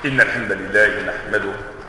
إن الحمد لله نحمده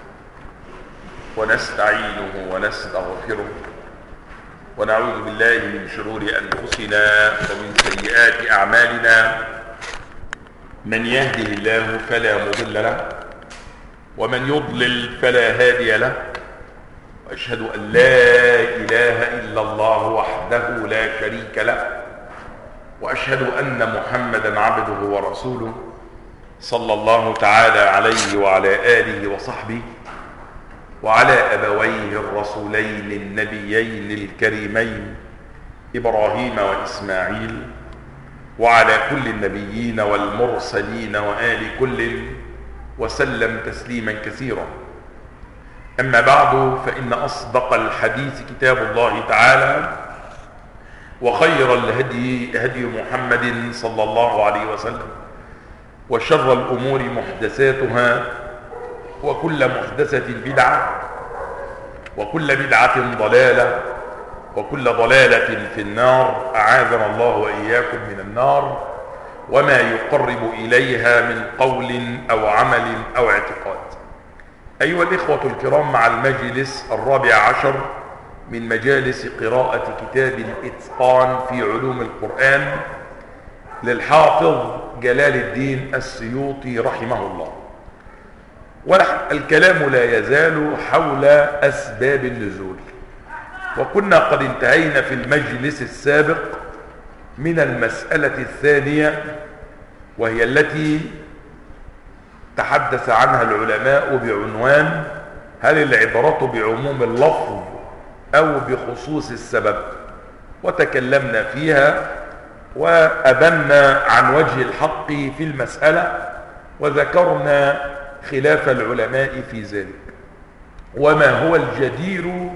ونستعينه ونستغفره ونعوذ بالله من شرور أنفسنا ومن سيئات أعمالنا. من يهده الله فلا مضل له ومن يضلل فلا هادي له، وأشهد أن لا إله إلا الله وحده لا شريك له، وأشهد أن محمدا عبده ورسوله صلى الله تعالى عليه وعلى آله وصحبه وعلى أبويه الرسولين النبيين الكريمين إبراهيم وإسماعيل وعلى كل النبيين والمرسلين وآل كل وسلم تسليما كثيرا. أما بعد، فإن أصدق الحديث كتاب الله تعالى، وخير الهدي هدي محمد صلى الله عليه وسلم، وشر الأمور محدثاتها، وكل محدثة بدعة، وكل بدعة ضلالة، وكل ضلالة في النار. أعاذنا الله وإياكم من النار وما يقرب إليها من قول أو عمل أو اعتقاد. أيها الإخوة الكرام، مع المجلس 14 من مجالس قراءة كتاب الإتقان في علوم القرآن للحافظ جلال الدين السيوطي رحمه الله. والكلام لا يزال حول أسباب النزول، وكنا قد انتهينا في المجلس السابق من المسألة الثانية، وهي التي تحدث عنها العلماء بعنوان: هل العبرة بعموم اللفظ أو بخصوص السبب؟ وتكلمنا فيها وأبنا عن وجه الحق في المسألة، وذكرنا خلاف العلماء في ذلك، وما هو الجدير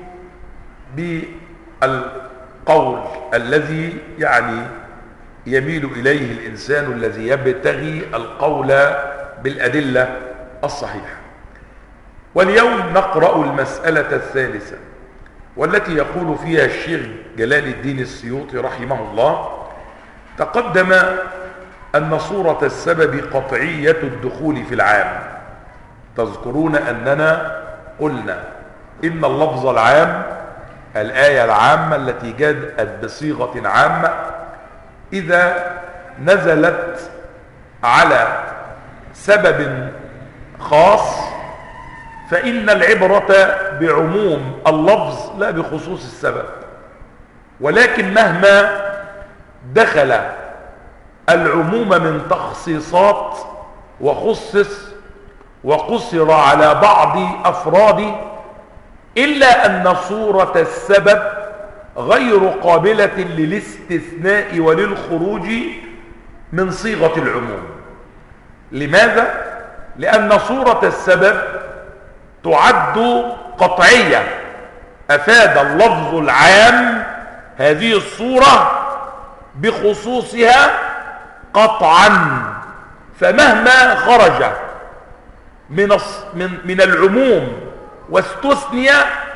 بالقول الذي يميل إليه الإنسان الذي يبتغي القول بالأدلة الصحيحة. واليوم نقرأ المسألة الثالثة، والتي يقول فيها الشيخ جلال الدين السيوطي رحمه الله: تقدم أن صورة السبب قطعية الدخول في العام. تذكرون أننا قلنا إن اللفظ العام، الآية العامة التي جاءت بصيغة عامة، إذا نزلت على سبب خاص فإن العبرة بعموم اللفظ لا بخصوص السبب. ولكن مهما دخل العموم من تخصيصات وخصص وقصر على بعض أفراده، إلا أن صورة السبب غير قابلة للاستثناء وللخروج من صيغة العموم. لماذا؟ لأن صورة السبب تعد قطعية. أفاد اللفظ العام هذه الصورة بخصوصها قطعا، فمهما خرج من العموم واستثني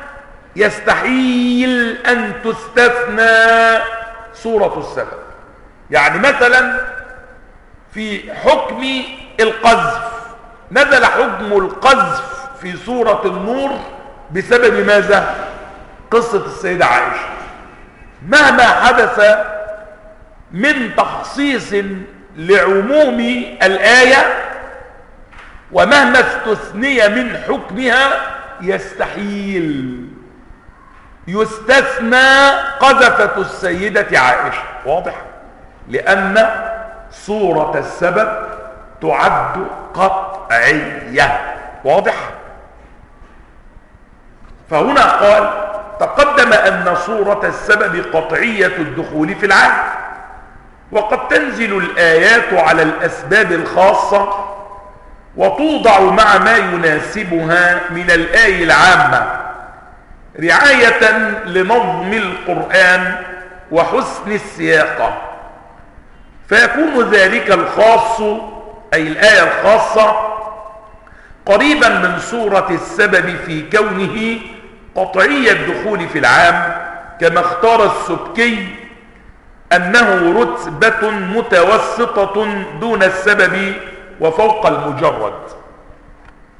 يستحيل أن تستثنى صورة السبب. يعني مثلا في حكم القذف، نزل حكم القذف في سورة النور بسبب ماذا؟ قصة السيدة عائشة. مهما حدث من تخصيص لعموم الآية ومهما استثني من حكمها يستحيل يستثنى قذفة السيدة عائشة. واضح؟ لأن صورة السبب تعد قطعية. واضح؟ فهنا قال: تقدم أن صورة السبب قطعية الدخول في العام، وقد تنزل الآيات على الأسباب الخاصة وتوضع مع ما يناسبها من الآية العامة رعاية لنظم القرآن وحسن السياقة، فيكون ذلك الخاص، أي الآية الخاصة، قريبا من صورة السبب في كونه قطعي الدخول في العام، كما اختار السبكي أنه رتبة متوسطة دون السبب وفوق المجرد.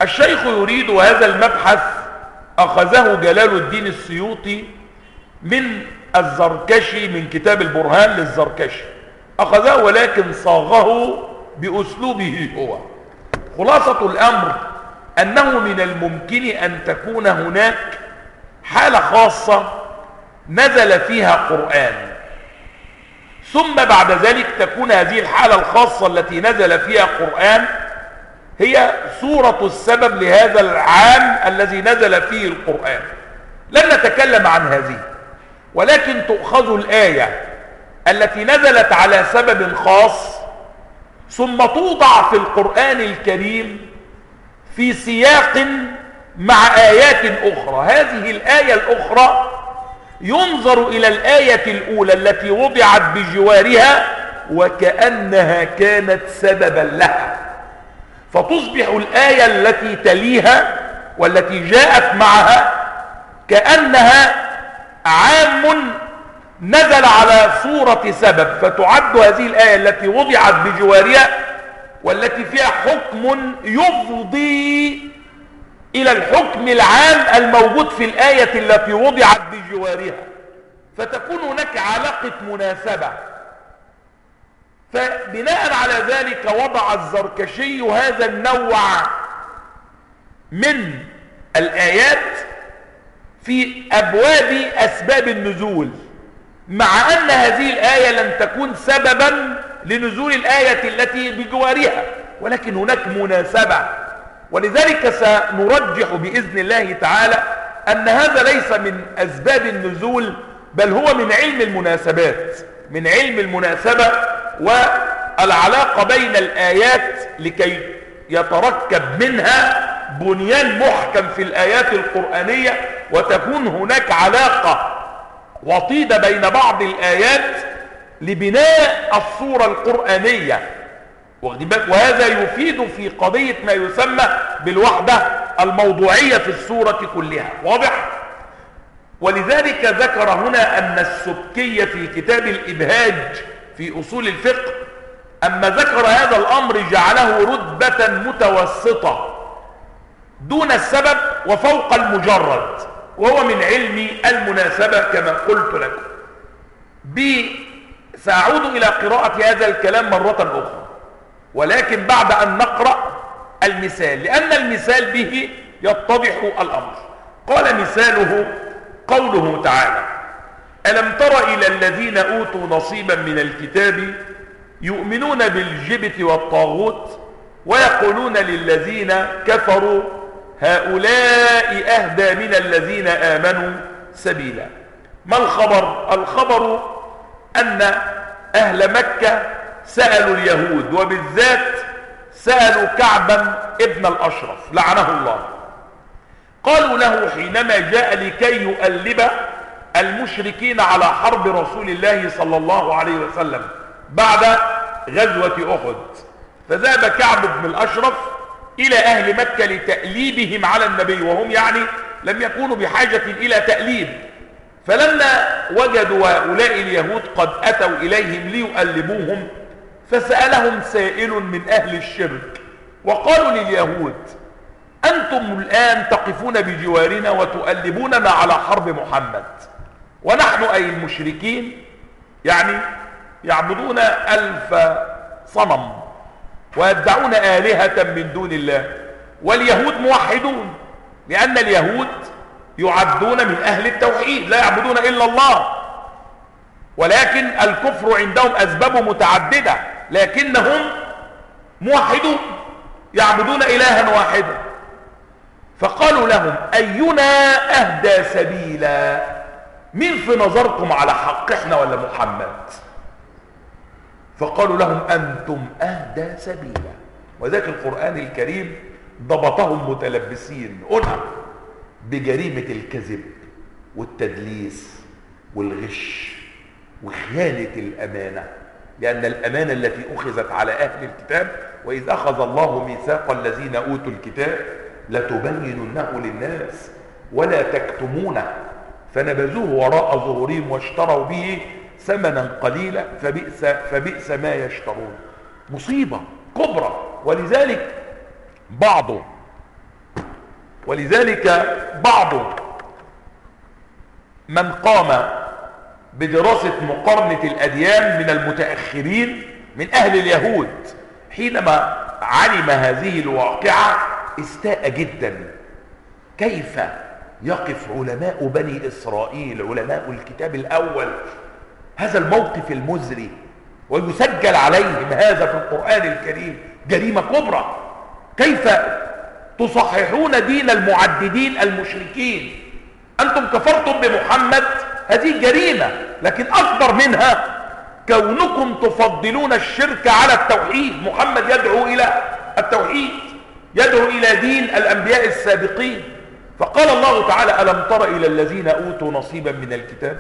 الشيخ يريد هذا المبحث أخذه جلال الدين السيوطي من الزركشي، من كتاب البرهان للزركشي، أخذه ولكن صاغه بأسلوبه هو. خلاصة الأمر أنه من الممكن أن تكون هناك حالة خاصة نزل فيها قرآن، ثم بعد ذلك تكون هذه الحالة الخاصة التي نزل فيها قرآن هي صورة السبب لهذا العام الذي نزل فيه القرآن. لن نتكلم عن هذه، ولكن تؤخذ الآية التي نزلت على سبب خاص ثم توضع في القرآن الكريم في سياق مع آيات أخرى. هذه الآية الأخرى ينظر إلى الآية الأولى التي وضعت بجوارها وكأنها كانت سببا لها، فتصبح الآية التي تليها والتي جاءت معها كأنها عام نزل على صورة سبب، فتعد هذه الآية التي وضعت بجوارها والتي فيها حكم يفضي إلى الحكم العام الموجود في الآية التي وضعت بجوارها، فتكون هناك علاقة مناسبة. فبناء على ذلك وضع الزركشي هذا النوع من الآيات في أبواب أسباب النزول، مع أن هذه الآية لن تكون سببا لنزول الآية التي بجوارها، ولكن هناك مناسبة. ولذلك سنرجح بإذن الله تعالى أن هذا ليس من أسباب النزول، بل هو من علم المناسبات، من علم المناسبة والعلاقة بين الآيات لكي يتركب منها بنيان محكم في الآيات القرآنية، وتكون هناك علاقة وطيدة بين بعض الآيات لبناء الصورة القرآنية، وهذا يفيد في قضية ما يسمى بالوحدة الموضوعية في الصورة كلها. واضح؟ ولذلك ذكر هنا أن السبكي في كتاب الإبهاج في أصول الفقه أما ذكر هذا الأمر جعله رتبة متوسطة دون السبب وفوق المجرد، وهو من علم المناسبة كما قلت لكم. سأعود إلى قراءة هذا الكلام مرة أخرى، ولكن بعد أن نقرأ المثال، لأن المثال به يتضح الأمر. قال مثاله قوله تعالى: ألم تر إلى الذين أوتوا نصيبا من الكتاب يؤمنون بالجبت والطاغوت ويقولون للذين كفروا هؤلاء أهدى من الذين آمنوا سبيلا. ما الخبر؟ الخبر أن أهل مكة سألوا اليهود، وبالذات سألوا كعبا ابن الأشرف لعنه الله، قالوا له حينما جاء لكي يؤلب المشركين على حرب رسول الله صلى الله عليه وسلم بعد غزوة أحد، فذهب كعب بن الأشرف إلى أهل مكة لتأليبهم على النبي، وهم يعني لم يكونوا بحاجة إلى تأليب. فلما وجدوا هؤلاء اليهود قد أتوا إليهم ليؤلبوهم، فسألهم سائل من أهل الشرك وقالوا لليهود: أنتم الآن تقفون بجوارنا وتؤلبوننا على حرب محمد، ونحن أي المشركين يعني يعبدون 1000 صنم ويدعون آلهة من دون الله، واليهود موحدون، لأن اليهود يعدون من أهل التوحيد لا يعبدون إلا الله، ولكن الكفر عندهم أسباب متعددة، لكنهم موحدون يعبدون إلها واحدا. فقالوا لهم: أينا أهدى سبيلا؟ مين في نظركم على حق، احنا ولا محمد؟ فقالوا لهم: أنتم أهدى سبيلا. وذلك القرآن الكريم ضبطهم متلبسين هنا بجريمة الكذب والتدليس والغش وخيانة الأمانة، لأن الأمانة التي أخذت على أهل الكتاب: وإذ أخذ الله ميثاق الذين أوتوا الكتاب لتبيننه للناس ولا تكتمونه فنبذوه وراء ظهورهم واشتروا به ثمنا قليلا فبئس ما يشترون. مصيبة كبرى. ولذلك بعض ولذلك بعض من قام بدراسة مقارنة الأديان من المتأخرين من أهل اليهود حينما علم هذه الواقعة استاء جدا. كيف يقف علماء بني إسرائيل علماء الكتاب الأول هذا الموقف المزري ويسجل عليهم هذا في القرآن الكريم؟ جريمة كبرى. كيف تصححون دين المعددين المشركين؟ أنتم كفرتم بمحمد، هذه جريمة. لكن أكبر منها كونكم تفضلون الشرك على التوحيد. محمد يدعو إلى التوحيد، يدعو إلى دين الأنبياء السابقين. فقال الله تعالى: ألم تر إلى الذين أوتوا نصيبا من الكتاب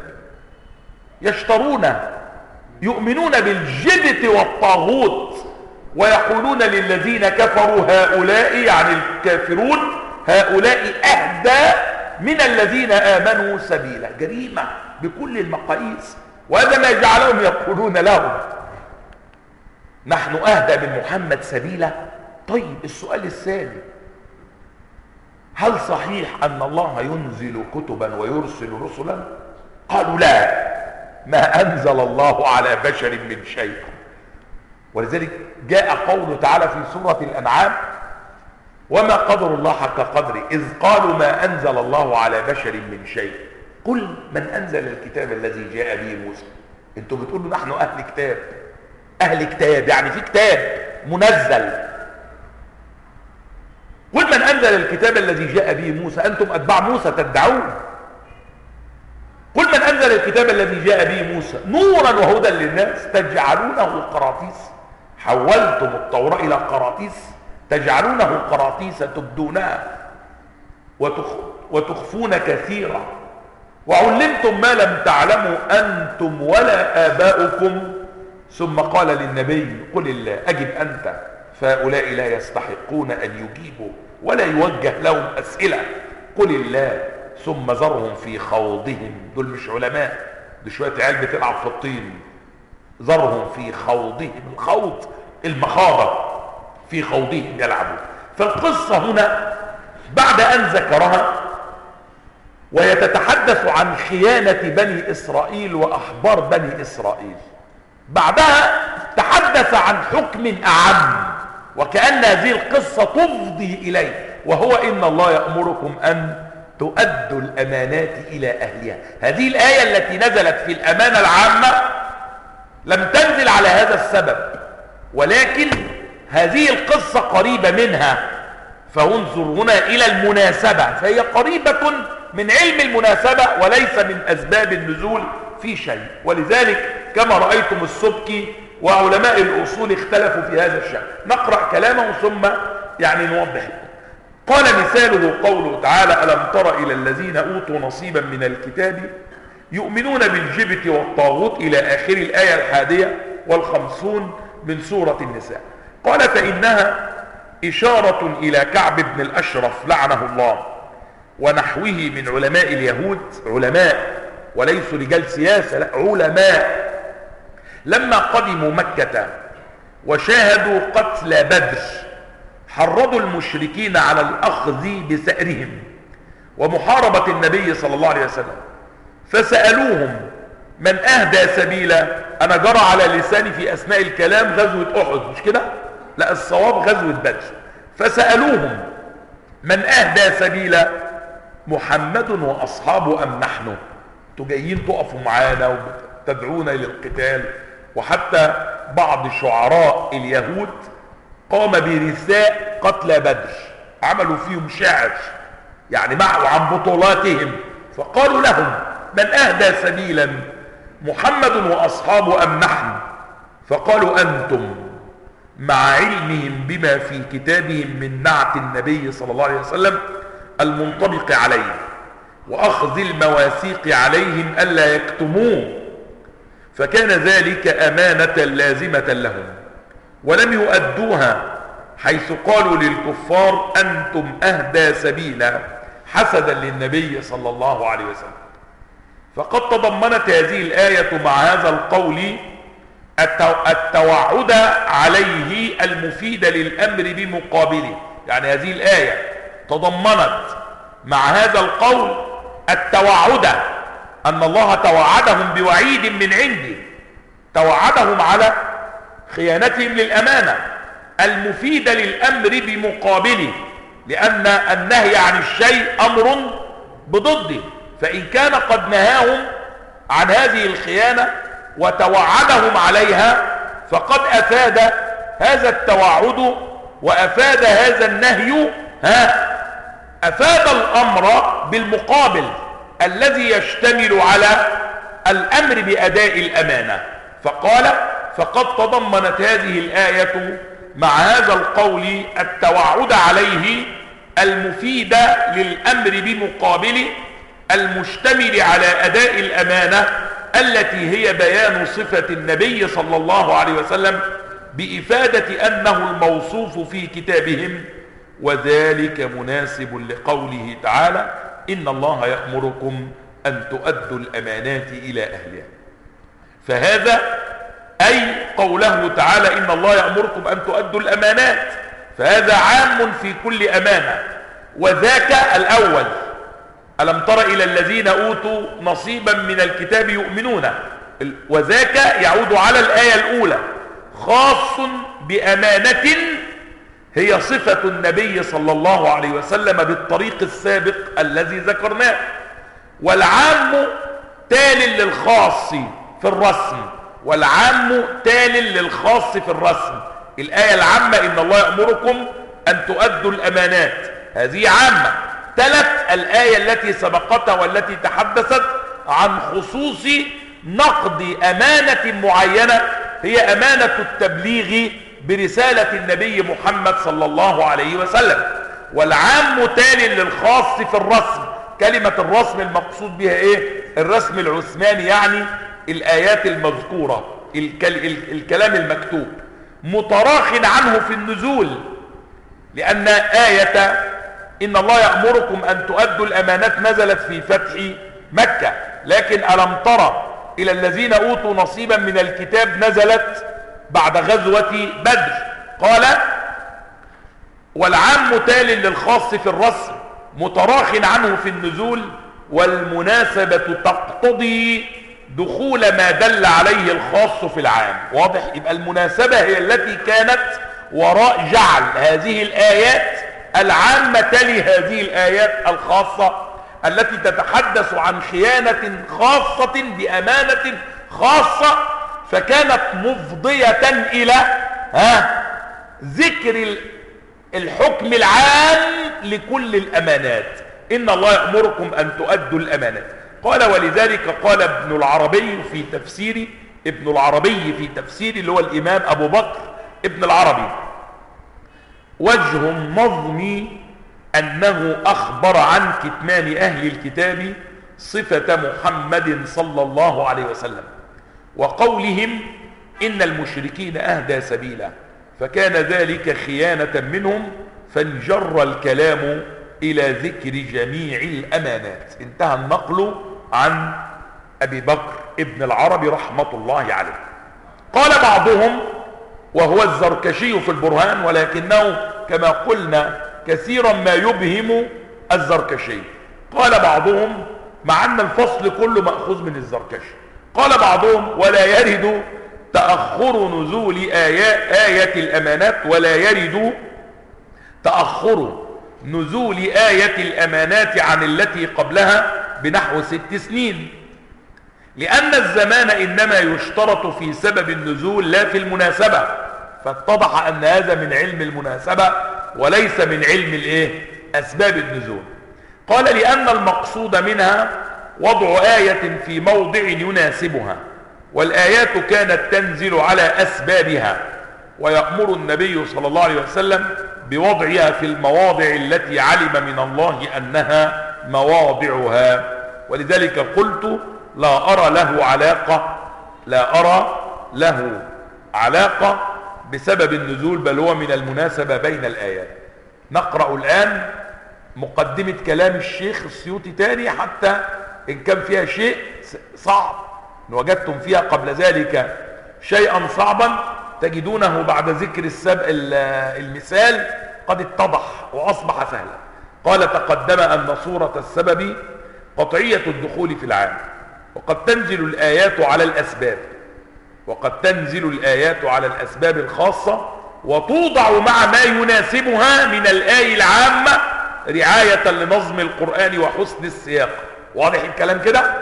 يؤمنون بالجبت والطاغوت ويقولون للذين كفروا هؤلاء، يعني الكافرون، هؤلاء أهدى من الذين آمنوا سبيلا. جريمة بكل المقاييس. وهذا ما جعلهم يقولون لهم نحن أهدى من محمد سبيلا. طيب السؤال الثاني: هل صحيح أن الله ينزل كتبا ويرسل رسلا؟ قالوا لا، ما أنزل الله على بشر من شيء. ولذلك جاء قوله تعالى في سورة الأنعام: وما قدر الله حق قدره إذ قالوا ما أنزل الله على بشر من شيء قل من أنزل الكتاب الذي جاء به موسى. انتوا بتقولوا نحن أهل كتاب. أهل كتاب يعني في كتاب منزل. قل من أنزل الكتاب الذي جاء به موسى، أنتم أتباع موسى تدعون. قل من أنزل الكتاب الذي جاء به موسى نورا وهدى للناس تجعلونه قراطيس. حولتم التوراة إلى قراطيس، تجعلونه قراطيس تبدونها وتخفون كثيرا، وعلمتم ما لم تعلموا أنتم ولا آباؤكم. ثم قال للنبي: قل الله أجب أنت، فهؤلاء لا يستحقون أن يجيبوا ولا يوجه لهم أسئلة. قل الله ثم ذرهم في خوضهم. دول مش علماء، دول شوية عيال بتلعب في الطين. ذرهم في خوضهم، الخوض المخاضة، في خوضهم يلعبون. فالقصة هنا بعد أن ذكرها ويتتحدث عن خيانة بني إسرائيل وأخبار بني إسرائيل، بعدها تحدث عن حكم أعم وكأن هذه القصة تفضي إليه، وهو إن الله يأمركم أن تؤدوا الأمانات إلى أهلها. هذه الآية التي نزلت في الأمانة العامة لم تنزل على هذا السبب، ولكن هذه القصة قريبة منها. فانظر هنا إلى المناسبة، فهي قريبة من علم المناسبة وليس من أسباب النزول في شيء. ولذلك كما رأيتم السبكي وعلماء الأصول اختلفوا في هذا الشأن. نقرأ كلامه ثم نوضح. قال: مثاله قوله تعالى: ألم تر إلى الذين أوتوا نصيبا من الكتاب يؤمنون بالجبت والطاغوت إلى آخر الآية 51 من سورة النساء. قال: فإنها إشارة إلى كعب بن الأشرف لعنه الله ونحوه من علماء اليهود، علماء وليسوا رجال سياسة، لا، علماء، لما قدموا مكة وشاهدوا قتل بدر حرضوا المشركين على الأخذ بثأرهم ومحاربة النبي صلى الله عليه وسلم، فسألوهم: من أهدى سبيلا؟ أنا جرى على لساني في أثناء الكلام غزوة أحد، مش كده؟ لا، الصواب غزوة بدر. فسألوهم: من أهدى سبيلا؟ محمد وأصحابه أم نحن؟ انتوا جايين تقفوا معانا وتدعونا للقتال. وحتى بعض شعراء اليهود قام برثاء قتل بدر، عملوا فيهم شعر معوا عن بطولاتهم، فقالوا لهم: من أهدى سبيلا؟ محمد وأصحابه أم نحن؟ فقالوا: أنتم، مع علمهم بما في كتابهم من نعت النبي صلى الله عليه وسلم المنطبق عليه وأخذ المواثيق عليهم ألا يكتموه، فكان ذلك أمانة لازمة لهم ولم يؤدوها، حيث قالوا للكفار: أنتم أهدى سبيلا، حسدا للنبي صلى الله عليه وسلم. فقد تضمنت هذه الآية مع هذا القول التوعد عليه المفيد للأمر بمقابله. هذه الآية تضمنت مع هذا القول التوعد، أن الله توعدهم بوعيد من عنده، توعدهم على خيانتهم للأمانة المفيدة للأمر بمقابله، لأن النهي عن الشيء أمر بضده، فإن كان قد نهاهم عن هذه الخيانة وتوعدهم عليها فقد أفاد هذا التوعد وأفاد هذا النهي أفاد الأمر بالمقابل الذي يشتمل على الأمر بأداء الأمانة. فقال فقد تضمنت هذه الآية مع هذا القول التوعد عليه المفيد للأمر بمقابله المشتمل على أداء الأمانة التي هي بيان صفة النبي صلى الله عليه وسلم بإفادة أنه الموصوف في كتابهم، وذلك مناسب لقوله تعالى إن الله يأمركم أن تؤدوا الأمانات إلى أهلها. فهذا أي قوله تعالى إن الله يأمركم أن تؤدوا الأمانات، فهذا عام في كل أمانة. وذاك الأول ألم تر إلى الذين أوتوا نصيبا من الكتاب يؤمنون، وذاك يعود على الآية الأولى خاص بأمانة هي صفة النبي صلى الله عليه وسلم بالطريق السابق الذي ذكرناه، والعام تال للخاص في الرسم، والعام تال للخاص في الرسم. الآية العامة إن الله يأمركم أن تؤدوا الأمانات هذه عامة، تلت الآية التي سبقتها والتي تحدثت عن خصوص نقض أمانة معينة هي أمانة التبليغ برسالة النبي محمد صلى الله عليه وسلم. والعام تال للخاص في الرسم. كلمة الرسم المقصود بها ايه؟ الرسم العثماني، يعني الآيات المذكورة، الكلام المكتوب، متراخ عنه في النزول، لأن آية إن الله يأمركم أن تؤدوا الأمانات نزلت في فتح مكة، لكن ألم ترى إلى الذين أوتوا نصيبا من الكتاب نزلت بعد غزوة بدر. قال والعام تال للخاص في الرسم متراخ عنه في النزول، والمناسبة تقتضي دخول ما دل عليه الخاص في العام. واضح؟ يبقى المناسبة هي التي كانت وراء جعل هذه الآيات العامة تلي هذه الآيات الخاصة التي تتحدث عن خيانة خاصة بأمانة خاصة، فكانت مفضية إلى ذكر الحكم العام لكل الأمانات. إن الله يأمركم أن تؤدوا الأمانات. قال ولذلك قال ابن العربي في تفسير اللي هو الإمام أبو بكر ابن العربي: وجه النظم أنه أخبر عن كتمان أهل الكتاب صفة محمد صلى الله عليه وسلم، وقولهم إن المشركين أهدى سبيلا، فكان ذلك خيانة منهم، فانجر الكلام إلى ذكر جميع الأمانات. انتهى النقل عن أبي بكر ابن العربي رحمة الله عليه. قال بعضهم، وهو الزركشي في البرهان، ولكنه كما قلنا كثيرا ما يبهم الزركشي. قال بعضهم، مع أن الفصل كله مأخوذ من الزركشي، قال بعضهم ولا يرد تأخر نزول آية الأمانات، ولا يرد تأخر نزول آية الأمانات عن التي قبلها بنحو 6 سنين، لأن الزمان إنما يشترط في سبب النزول لا في المناسبة، فاتضح أن هذا من علم المناسبة وليس من علم أسباب النزول. قال لأن المقصود منها وضع آية في موضع يناسبها، والآيات كانت تنزل على أسبابها، ويأمر النبي صلى الله عليه وسلم بوضعها في المواضع التي علم من الله أنها مواضعها. ولذلك قلت لا أرى له علاقة بسبب النزول، بل هو من المناسبة بين الآيات. نقرأ الآن مقدمة كلام الشيخ السيوطي تاني، حتى إن كان فيها شيء صعب وجدتم فيها قبل ذلك شيئا صعبا تجدونه بعد ذكر المثال قد اتضح وأصبح سهلا. قال تقدم أن صورة السبب قطعية الدخول في العام، وقد تنزل الآيات على الأسباب الخاصة وتوضع مع ما يناسبها من الآية العامة رعاية لنظم القرآن وحسن السياق. واضح الكلام كده؟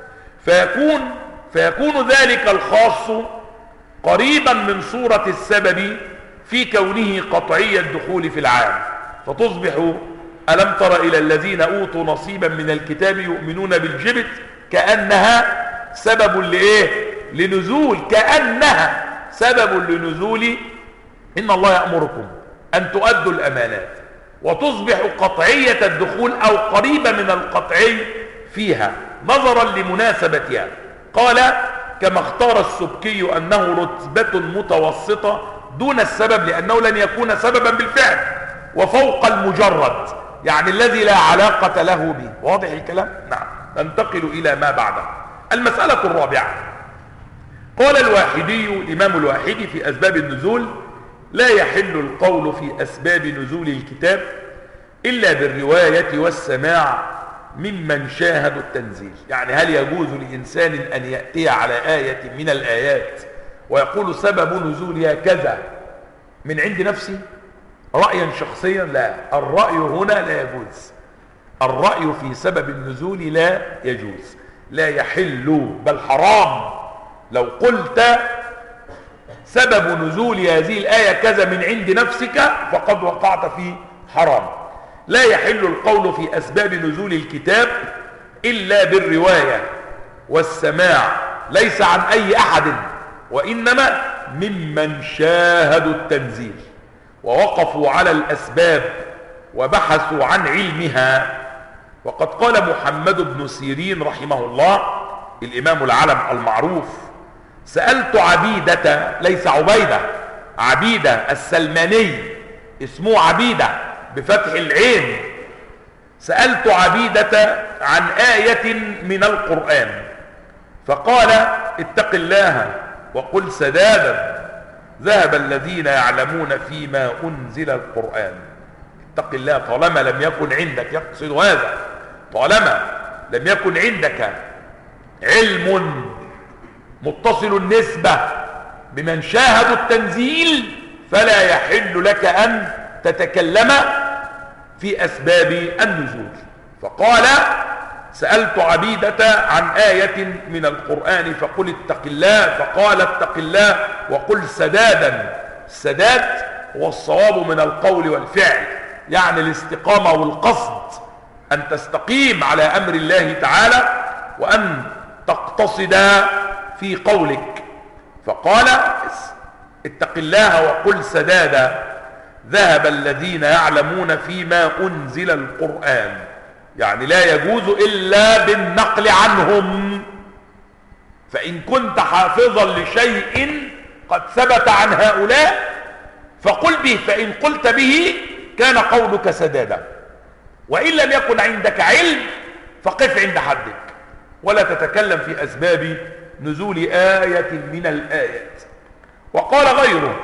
فيكون ذلك الخاص قريبا من صورة السبب في كونه قطعي الدخول في العام، فتصبح ألم تر إلى الذين أوتوا نصيبا من الكتاب يؤمنون بالجبت كأنها سبب لنزول، كأنها سبب لنزول إن الله يأمركم أن تؤدوا الأمانات، وتصبح قطعية الدخول أو قريبة من القطعي فيها نظرا لمناسبتها. قال كما اختار السبكي أنه رتبة متوسطة دون السبب لأنه لن يكون سببا بالفعل وفوق المجرد، يعني الذي لا علاقة له به. واضح الكلام؟ نعم. ننتقل إلى ما بعده. المسألة الرابعة، قال الواحدي الإمام الواحدي في أسباب النزول: لا يحل القول في أسباب نزول الكتاب إلا بالرواية والسماع ممن شاهدوا التنزيل. يعني هل يجوز لإنسان أن يأتي على آية من الآيات ويقول سبب نزولها كذا من عند نفسه رأيا شخصيا؟ لا، الرأي هنا لا يجوز. الرأي في سبب النزول لا يجوز، لا يحل بل حرام. لو قلت سبب نزول هذه الآية كذا من عند نفسك فقد وقعت في حرام. لا يحل القول في أسباب نزول الكتاب إلا بالرواية والسماع، ليس عن أي أحد، وإنما ممن شاهدوا التنزيل ووقفوا على الأسباب وبحثوا عن علمها. وقد قال محمد بن سيرين رحمه الله الإمام العلم المعروف: سألت عبيدة، ليس عبيدة، عبيدة السلماني، اسمه عبيدة بفتح العين، سألت عبيدة عن آية من القرآن فقال: اتق الله وقل سدادا ذهب الذين يعلمون فيما أنزل القرآن. اتق الله طالما لم يكن عندك، يقصد هذا، طالما لم يكن عندك علم متصل النسبة بمن شاهدوا التنزيل فلا يحل لك أن تتكلم في أسباب النزول. فقال: سألت عبيدة عن آية من القرآن فقل اتق الله، فقال: اتق الله وقل سدادا. السداد هو الصواب من القول والفعل، يعني الاستقامة والقصد، أن تستقيم على أمر الله تعالى وأن تقتصد في قولك. فقال: اتق الله وقل سدادا ذهب الذين يعلمون فيما أنزل القرآن، يعني لا يجوز إلا بالنقل عنهم. فإن كنت حافظا لشيء قد ثبت عن هؤلاء فقل به، فإن قلت به كان قولك سدادا، وإن لم يكن عندك علم فقف عند حدك ولا تتكلم في أسباب نزول آية من الآيات. وقال غيره،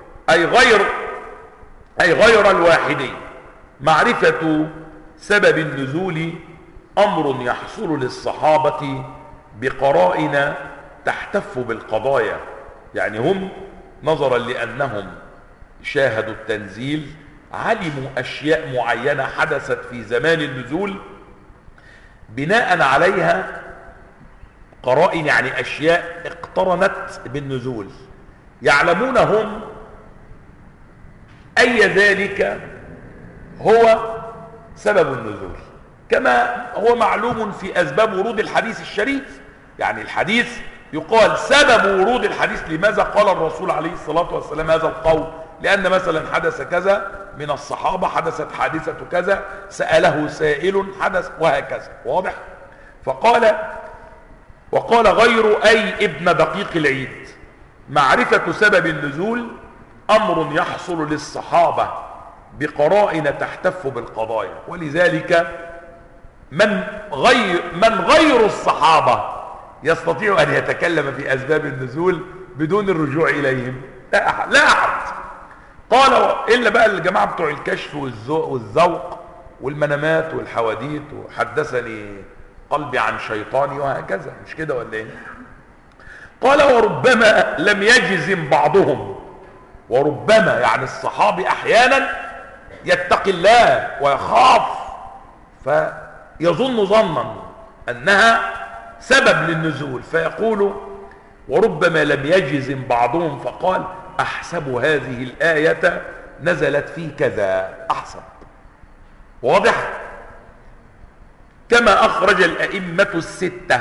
أي غير الواحدي: معرفة سبب النزول أمر يحصل للصحابة بقرائن تحتف بالقضايا، يعني هم نظرا لأنهم شاهدوا التنزيل علموا أشياء معينة حدثت في زمان النزول بناء عليها قرائن، يعني أشياء اقترنت بالنزول، يعلمون هم أي ذلك هو سبب النزول، كما هو معلوم في أسباب ورود الحديث الشريف. يعني الحديث يقال سبب ورود الحديث، لماذا قال الرسول عليه الصلاة والسلام هذا القول؟ لأن مثلا حدث كذا من الصحابة، حدثت حادثة كذا، سأله سائل، حدث، وهكذا. واضح؟ وقال غير أي ابن دقيق العيد: معرفة سبب النزول أمر يحصل للصحابة بقرائن تحتف بالقضايا، ولذلك من غير الصحابة يستطيع أن يتكلم في أسباب النزول بدون الرجوع إليهم؟ لا أحد. قال إلا بقى الجماعة بتوع الكشف والذوق والمنامات والحواديت وحدثني قلبي عن شيطاني وهكذا، مش كده ولا ايه؟ قال وربما لم يجزم بعضهم، وربما يعني الصحابي احيانا يتقي الله ويخاف فيظن ظنا انها سبب للنزول فيقول وربما لم يجزم بعضهم فقال احسب هذه الآية نزلت في كذا، احسب. واضح؟ كما اخرج الائمة الستة،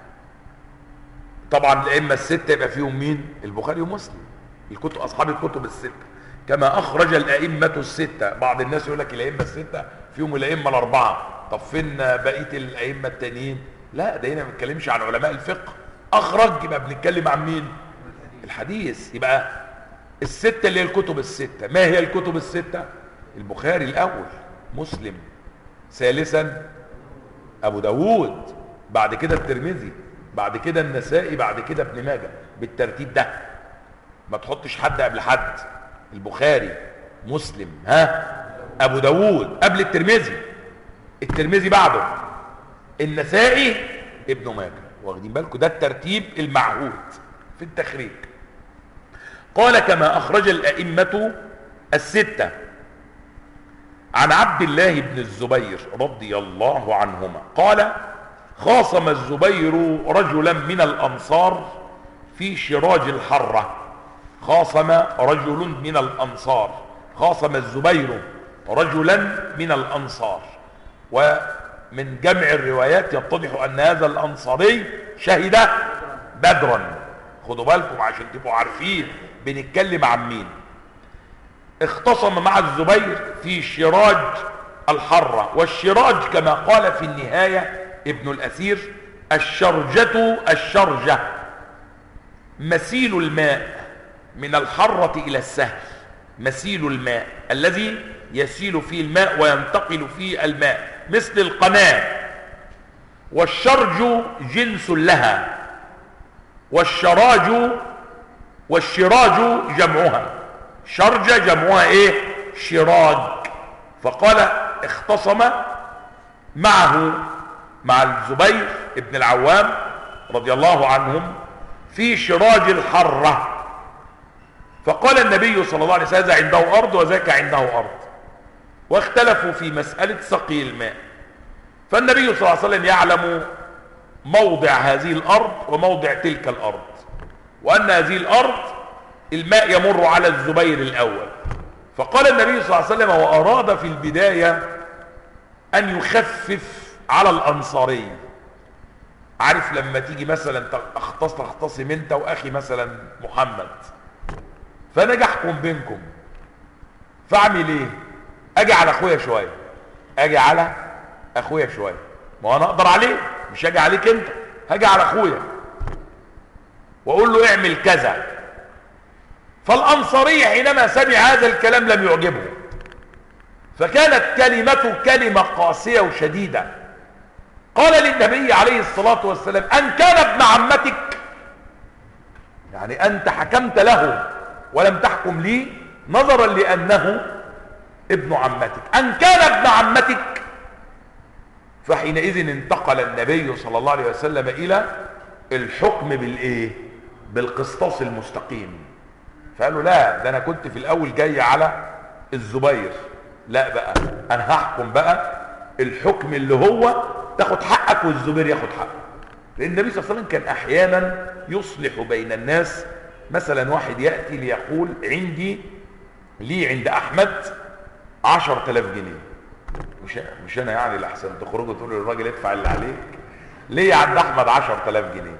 طبعا الائمة الستة يبقى فيهم مين؟ البخاري ومسلم، الكتب اصحاب الكتب الستة. كما اخرج الائمة الستة، بعض الناس يقول لك الائمة الستة فيهم الائمة الاربعة، طب فين بقية الائمة التانيين؟ لا، ده هنا ما بنتكلمش عن علماء الفقه، اخرج يبقى بنتكلم عن مين؟ الحديث. يبقى الستة اللي هي الكتب الستة. ما هي الكتب الستة؟ البخاري الاول، مسلم، ثالثا ابو داود، بعد كده الترمذي، بعد كده النسائي، بعد كده ابن ماجه، بالترتيب ده، ما تحطش حد قبل حد. البخاري، مسلم، ابو داود قبل الترمذي، الترمذي بعده، النسائي، ابن ماجه. واخدين بالكم؟ ده الترتيب المعهود في التخريج. قال كما اخرج الائمة الستة عن عبد الله بن الزبير رضي الله عنهما قال خاصم الزبير رجلا من الانصار في شراج الحرة. خاصم رجل من الانصار، خاصم الزبير رجلا من الانصار، ومن جمع الروايات يتضح ان هذا الانصاري شهد بدرا. خدوا بالكم عشان تبقوا عارفين بنتكلم عن مين. اختصم مع الزبير في شراج الحرة، والشراج كما قال في النهاية ابن الأثير الشرجة مسيل الماء من الحرة إلى السهل، مسيل الماء الذي يسيل فيه الماء وينتقل فيه الماء، مثل القناة. والشرج جنس لها، والشراج جمعها، شرجة جمعها ايه؟ شراج. فقال اختصم معه مع الزبير ابن العوام رضي الله عنهم في شراج الحرة. فقال النبي صلى الله عليه وسلم هذا عنده أرض وذاك عنده أرض، واختلفوا في مسألة سقي الماء. فالنبي صلى الله عليه وسلم يعلم موضع هذه الأرض وموضع تلك الأرض، وأن هذه الأرض الماء يمر على الزبير الأول. فقال النبي صلى الله عليه وسلم وأراد في البداية أن يخفف على الأنصاري. عارف لما تيجي مثلا تختصم انت وأخي مثلا محمد، فأنا أحكم بينكم، فأعمل إيه؟ أجي على أخويا شوية، أجي على أخويا شوية، ما أنا أقدر عليه، مش أجي عليك أنت، هاجي على أخويا وأقول له اعمل كذا. فالأنصاري حينما سمع هذا الكلام لم يعجبه، فكانت كلمته كلمة قاسية وشديدة. قال للنبي عليه الصلاة والسلام أن كان ابن عمتك، يعني أنت حكمت له ولم تحكم لي نظرا لأنه ابن عمتك، أن كان ابن عمتك. فحينئذ انتقل النبي صلى الله عليه وسلم إلى الحكم بالإيه؟ بالقسطاس المستقيم. فقالوا لا، ده أنا كنت في الأول جاي على الزبير، لا بقى أنا هحكم بقى الحكم اللي هو تاخد حقك والزبير ياخد حقه. لأن النبي صلى الله عليه وسلم كان أحيانا يصلح بين الناس. مثلا واحد يأتي ليقول لي عند أحمد 10,000 جنيه، مش أنا يعني لأحسن تخرجوا تقولوا للراجل ادفع اللي عليك، ليه عند أحمد 10,000 جنيه؟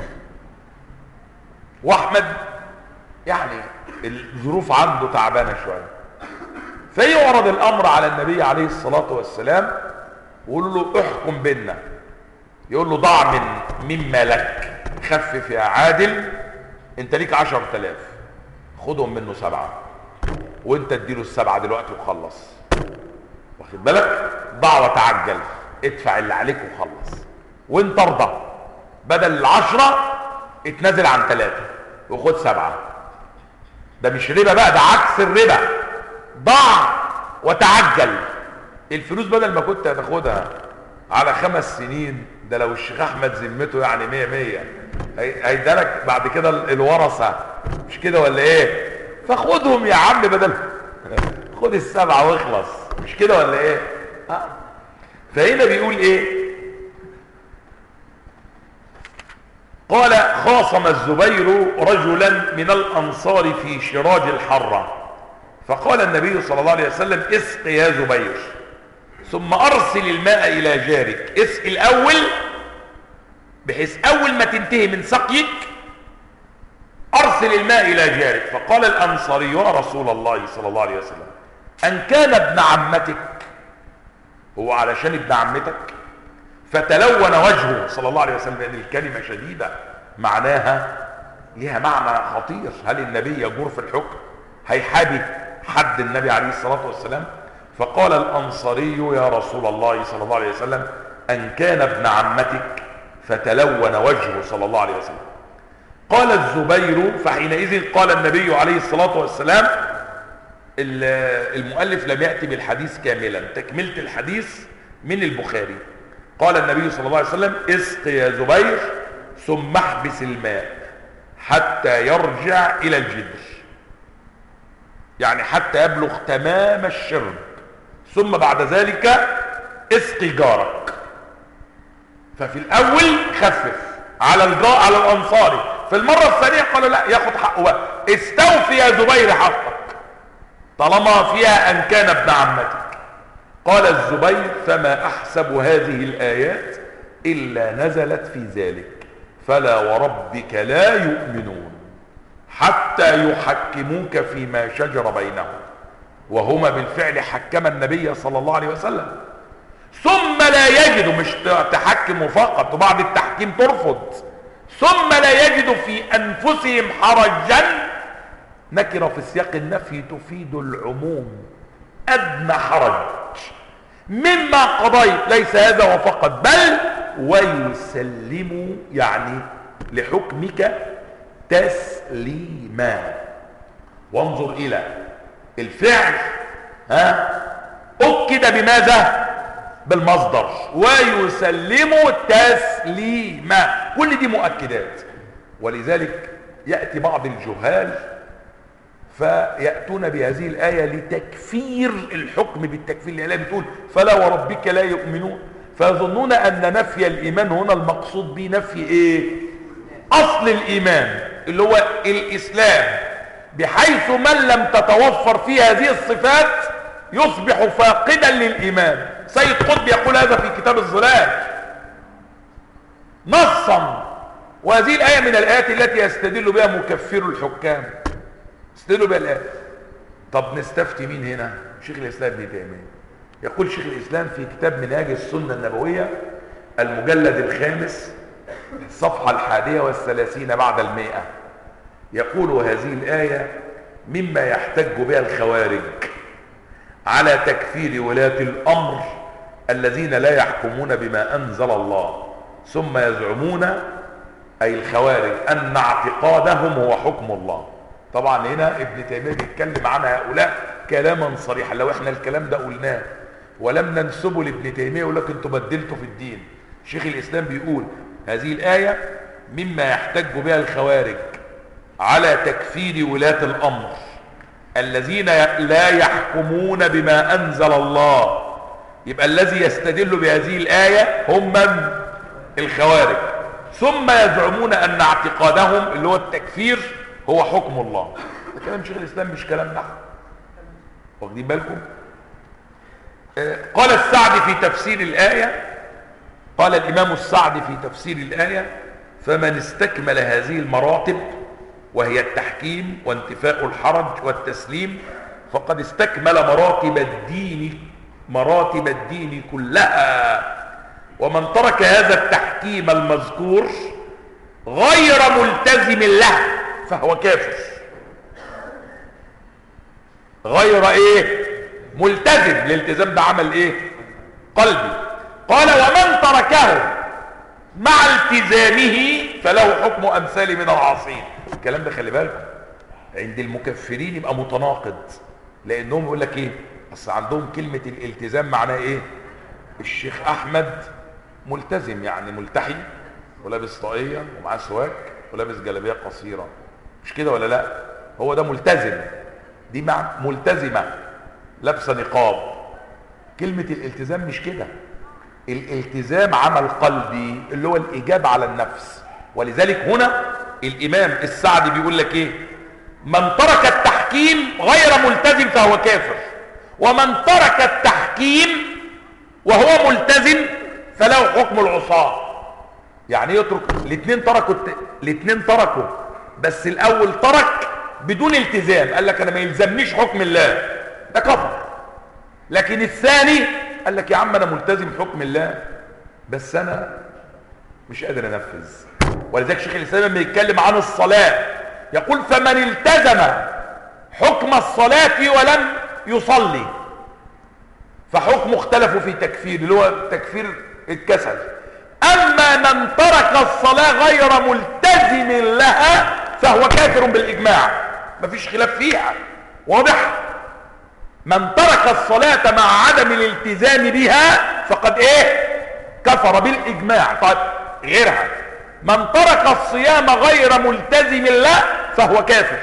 وأحمد يعني الظروف عنده تعبانة شوية، فيعرض الأمر على النبي عليه الصلاة والسلام ويقول له احكم بيننا. يقول له ضع مما لك، خفف يا عادل، انت ليك 10,000 خدهم منه 7، وانت اديله ال7 دلوقتي وخلص. واخد بالك؟ ضع وتعجل، ادفع اللي عليك وخلص، وانت ارضى، بدل ال10 اتنازل عن 3 وخد 7. ده مش ربا بقى، ده عكس الربا. ضع وتعجل، الفلوس بدل ما كنت هتاخدها على 5 سنين، ده لو الشيخ احمد ذمته يعني 100 هيدالك بعد كده الورثه، مش كده ولا ايه؟ فخدهم يا عم، بدل خد ال7 واخلص، مش كده ولا ايه؟ فهنا بيقول ايه؟ قال خاصم الزبير رجلا من الانصار في شراج الحرة، فقال النبي صلى الله عليه وسلم اسق يا زبير ثم ارسل الماء الى جارك. اسق الاول بحيث اول ما تنتهي من سقيك ارسل الماء الى جارك. فقال الانصاري يا رسول الله صلى الله عليه وسلم ان كان ابن عمتك، هو علشان ابن عمتك؟ فتلون وجهه صلى الله عليه وسلم، لان الكلمه شديده معناها ليها معنى خطير. هل النبي يجور في الحكم؟ هيحابي حد النبي عليه الصلاه والسلام؟ فقال الانصاري يا رسول الله صلى الله عليه وسلم ان كان ابن عمتك، فتلون وجهه صلى الله عليه وسلم. قال الزبير، فحينئذ قال النبي عليه الصلاه والسلام، المؤلف لم يأتي بالحديث كاملا، تكملة الحديث من البخاري. قال النبي صلى الله عليه وسلم اسق يا زبير ثم احبس الماء حتى يرجع إلى الجدر، يعني حتى يبلغ تمام الشرب، ثم بعد ذلك اسقي جارك. ففي الأول خفف على الأنصاري، في المرة الثانية قالوا لا، ياخد حقه بقى، استوفي يا زبير حقك طالما فيها أن كان ابن عمتك. قال الزبير فما أحسب هذه الآيات إلا نزلت في ذلك، فلا وربك لا يؤمنون حتى يحكموك فيما شجر بينهم. وهما بالفعل حكم النبي صلى الله عليه وسلم، ثم لا يجدوا، مش تحكموا فقط وبعد التحكيم ترفض، ثم لا يجدوا في أنفسهم حرجا. نكرة في سياق النفي تفيد العموم، أدنى حرج مما قضيت، ليس هذا وفقط، بل ويسلموا يعني لحكمك تسليما. وانظر إلى الفعل، أكد بماذا؟ بالمصدر، ويسلموا تسليما، كل دي مؤكدات. ولذلك يأتي بعض الجهال فيأتون بهذه الآية لتكفير الحكم بالتكفير، الآية بتقول فلا وربك لا يؤمنون، فيظنون أن نفي الإيمان هنا المقصود به نفي إيه؟ أصل الإيمان اللي هو الإسلام، بحيث من لم تتوفر فيه هذه الصفات يصبح فاقدا للإيمان. سيد قطب يقول هذا في كتاب الظلال نصا، وهذه الآية من الآيات التي يستدل بها مكفر الحكام، استدلوا بها الآية. طب نستفتي مين هنا؟ شيخ الإسلام ابن تيمية. يقول شيخ الإسلام في كتاب منهاج السنة النبوية المجلد 5 الصفحة 31 بعد 100، يقول هذه الآية مما يحتج بها الخوارج على تكفير ولاة الأمر الذين لا يحكمون بما أنزل الله، ثم يزعمون أي الخوارج أن اعتقادهم هو حكم الله. طبعا هنا ابن تيمية بيتكلم عن هؤلاء كلاما صريحا، لو احنا الكلام ده قلناه ولم ننسبه لابن تيمية يقول لك انتوا بدلتوا في الدين. شيخ الإسلام بيقول هذه الآية مما يحتج بها الخوارج على تكفير ولاة الأمر الذين لا يحكمون بما أنزل الله. يبقى الذي يستدل بهذه الآية هم من؟ الخوارج. ثم يزعمون أن اعتقادهم اللي هو التكفير هو حكم الله. ده كلام شيخ الإسلام مش كلام نحن، واخدين بالكم؟ قال السعدي في تفسير الآية، قال الإمام السعدي في تفسير الآية فمن استكمل هذه المراتب وهي التحكيم وانتفاء الحرج والتسليم فقد استكمل مراتب الدين كلها. ومن ترك هذا التحكيم المذكور غير ملتزم له فهو كافر. غير ايه؟ ملتزم. الالتزام ده عمل ايه؟ قلبي. قال ومن تركه مع التزامه فله حكم امثال من العاصين. الكلام ده خلي بالكم عند المكفرين يبقى متناقض، لانهم يقول لك ايه؟ بس عندهم كلمة الالتزام معناه ايه؟ الشيخ احمد ملتزم، يعني ملتحي ولابس طاقية ومعاه سواك ولابس جلابية قصيرة، مش كده ولا لا؟ هو ده ملتزم. دي مع ملتزمة لابسة نقاب. كلمة الالتزام مش كده. الالتزام عمل قلبي اللي هو الاجابة على النفس. ولذلك هنا الامام السعدي بيقول لك ايه؟ من ترك التحكيم غير ملتزم فهو كافر، ومن ترك التحكيم وهو ملتزم فله حكم العصاة. يعني يترك الاثنين تركوا، بس الاول ترك بدون التزام، قال لك انا ما يلزمنيش حكم الله، ده كفر. لكن الثاني قال لك يا عم انا ملتزم حكم الله بس انا مش قادر انفذ. ولذلك شيخ الاسلام لما يتكلم عن الصلاة يقول فمن التزم حكم الصلاة ولم يصلي فحكم اختلفوا في تكفير، اللي هو تكفير الكسل. اما من ترك الصلاة غير ملتزم لها فهو كافر بالاجماع، مفيش خلاف فيها، واضح؟ من ترك الصلاة مع عدم الالتزام بها فقد ايه؟ كفر بالاجماع. طيب غيرها، من ترك الصيام غير ملتزم له فهو كافر.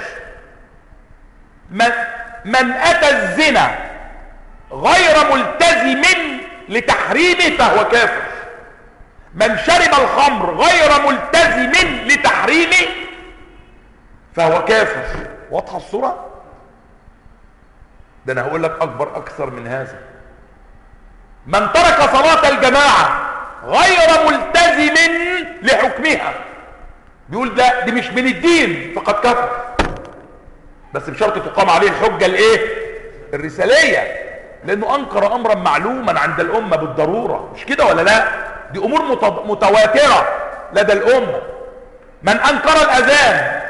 من اتى الزنا غير ملتزم لتحريمه فهو كافر. من شرب الخمر غير ملتزم لتحريمه فهو كافر. واضحه الصوره؟ ده انا هقول لك اكثر من هذا. من ترك صلاة الجماعة غير ملتزم لحكمها، بيقول دي مش من الدين فقد كفر، بس بشرط تقام عليه الحجة الايه؟ الرسالية، لانه انكر امرا معلوما عند الامة بالضرورة، مش كده ولا لا؟ دي امور متواترة لدى الامة. من انكر الاذان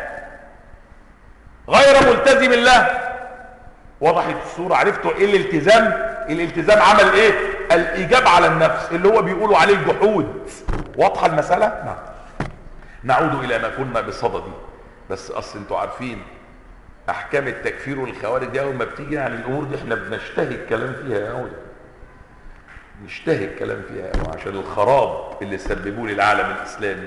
غير ملتزم له. وضحت الصورة؟ عرفتوا ايه الالتزام؟ الالتزام عمل ايه؟ الايجاب على النفس اللي هو بيقولوا عليه الجحود. واضحة المسألة؟ نعم. نعود الى ما كنا بصدده. بس اصل انتوا عارفين احكام التكفير والخوارج دي اول ما بتيجي يعني الامور دي احنا بنشتهي الكلام فيها قوي، نشتهي الكلام فيها قوي عشان الخراب اللي سببوه للعالم الاسلامي.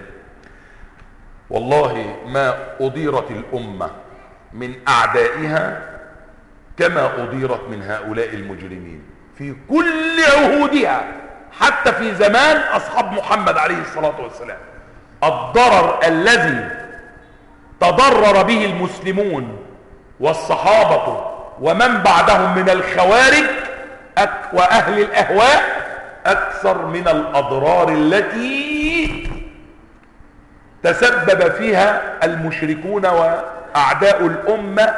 والله ما اضيرت الامة من اعدائها كما أضيرت من هؤلاء المجرمين في كل عهودها، حتى في زمان أصحاب محمد عليه الصلاة والسلام. الضرر الذي تضرر به المسلمون والصحابة ومن بعدهم من الخوارج وأهل الأهواء أكثر من الأضرار التي تسبب فيها المشركون وأعداء الأمة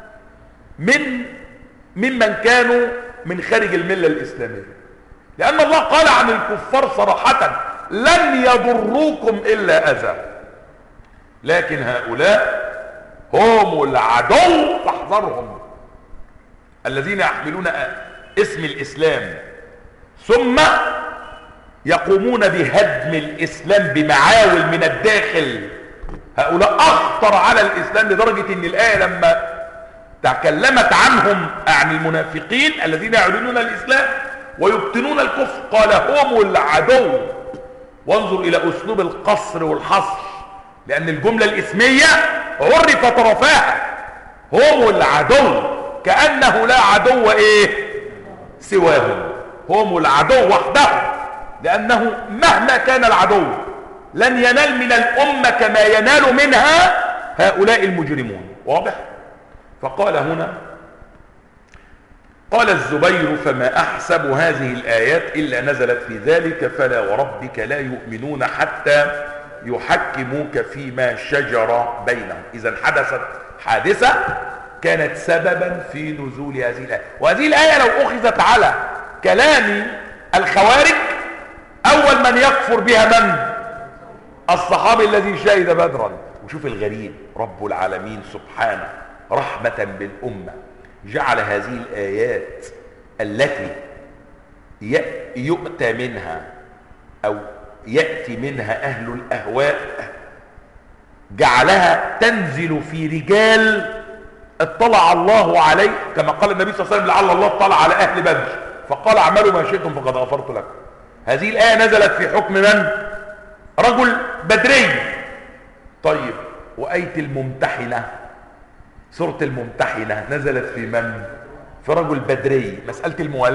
ممن كانوا من خارج الملة الإسلامية. لأن الله قال عن الكفار صراحة لن يضروكم إلا أذى، لكن هؤلاء هم العدو فاحذرهم، الذين يحملون اسم الإسلام ثم يقومون بهدم الإسلام بمعاول من الداخل. هؤلاء أخطر على الإسلام لدرجة أن الآية لما تكلمت عنهم عن المنافقين الذين يعلنون الإسلام ويبطنون الكفر قال هم العدو. وانظر إلى أسلوب القصر والحصر، لأن الجملة الإسمية عرف طرفاها. هم العدو كأنه لا عدو إيه سواهم، هم العدو وحدهم، لأنه مهما كان العدو لن ينال من الأمة كما ينال منها هؤلاء المجرمون. واضح؟ فقال هنا قال الزبير فما أحسب هذه الآيات إلا نزلت في ذلك فلا وربك لا يؤمنون حتى يحكموك فيما شجر بينهم. إذا حدثت حادثة كانت سببا في نزول هذه الآية. وهذه الآية لو أخذت على كلام الخوارج أول من يكفر بها من؟ الصحابي الذي شهد بدرا. وشوف الغريب، رب العالمين سبحانه رحمة بالأمة جعل هذه الآيات التي يؤتى منها أو يأتي منها أهل الأهواء جعلها تنزل في رجال اطلع الله عليه كما قال النبي صلى الله عليه وسلم لعل الله اطلع على اهل بدر فقال اعملوا ما شئتم فقد غفرت لكم. هذه الآية نزلت في حكم من؟ رجل بدري. طيب وآية الممتحنة، سورة الممتحنة نزلت في من؟ في رجل بدري. مسألة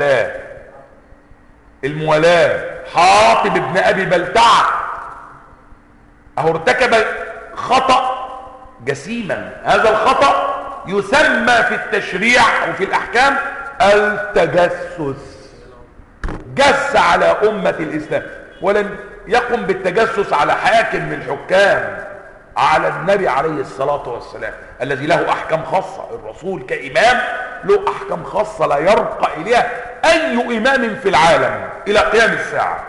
الموالاة حاطب ابن أبي بلتعة أهو ارتكب خطأ جسيما. هذا الخطأ يسمى في التشريع وفي الأحكام التجسس. جس على أمة الإسلام، ولم يقم بالتجسس على حاكم من الحكام، على النبي عليه الصلاة والسلام الذي له أحكام خاصة. الرسول كإمام له أحكام خاصة لا يرقى إليها أي إمام في العالم إلى قيام الساعة.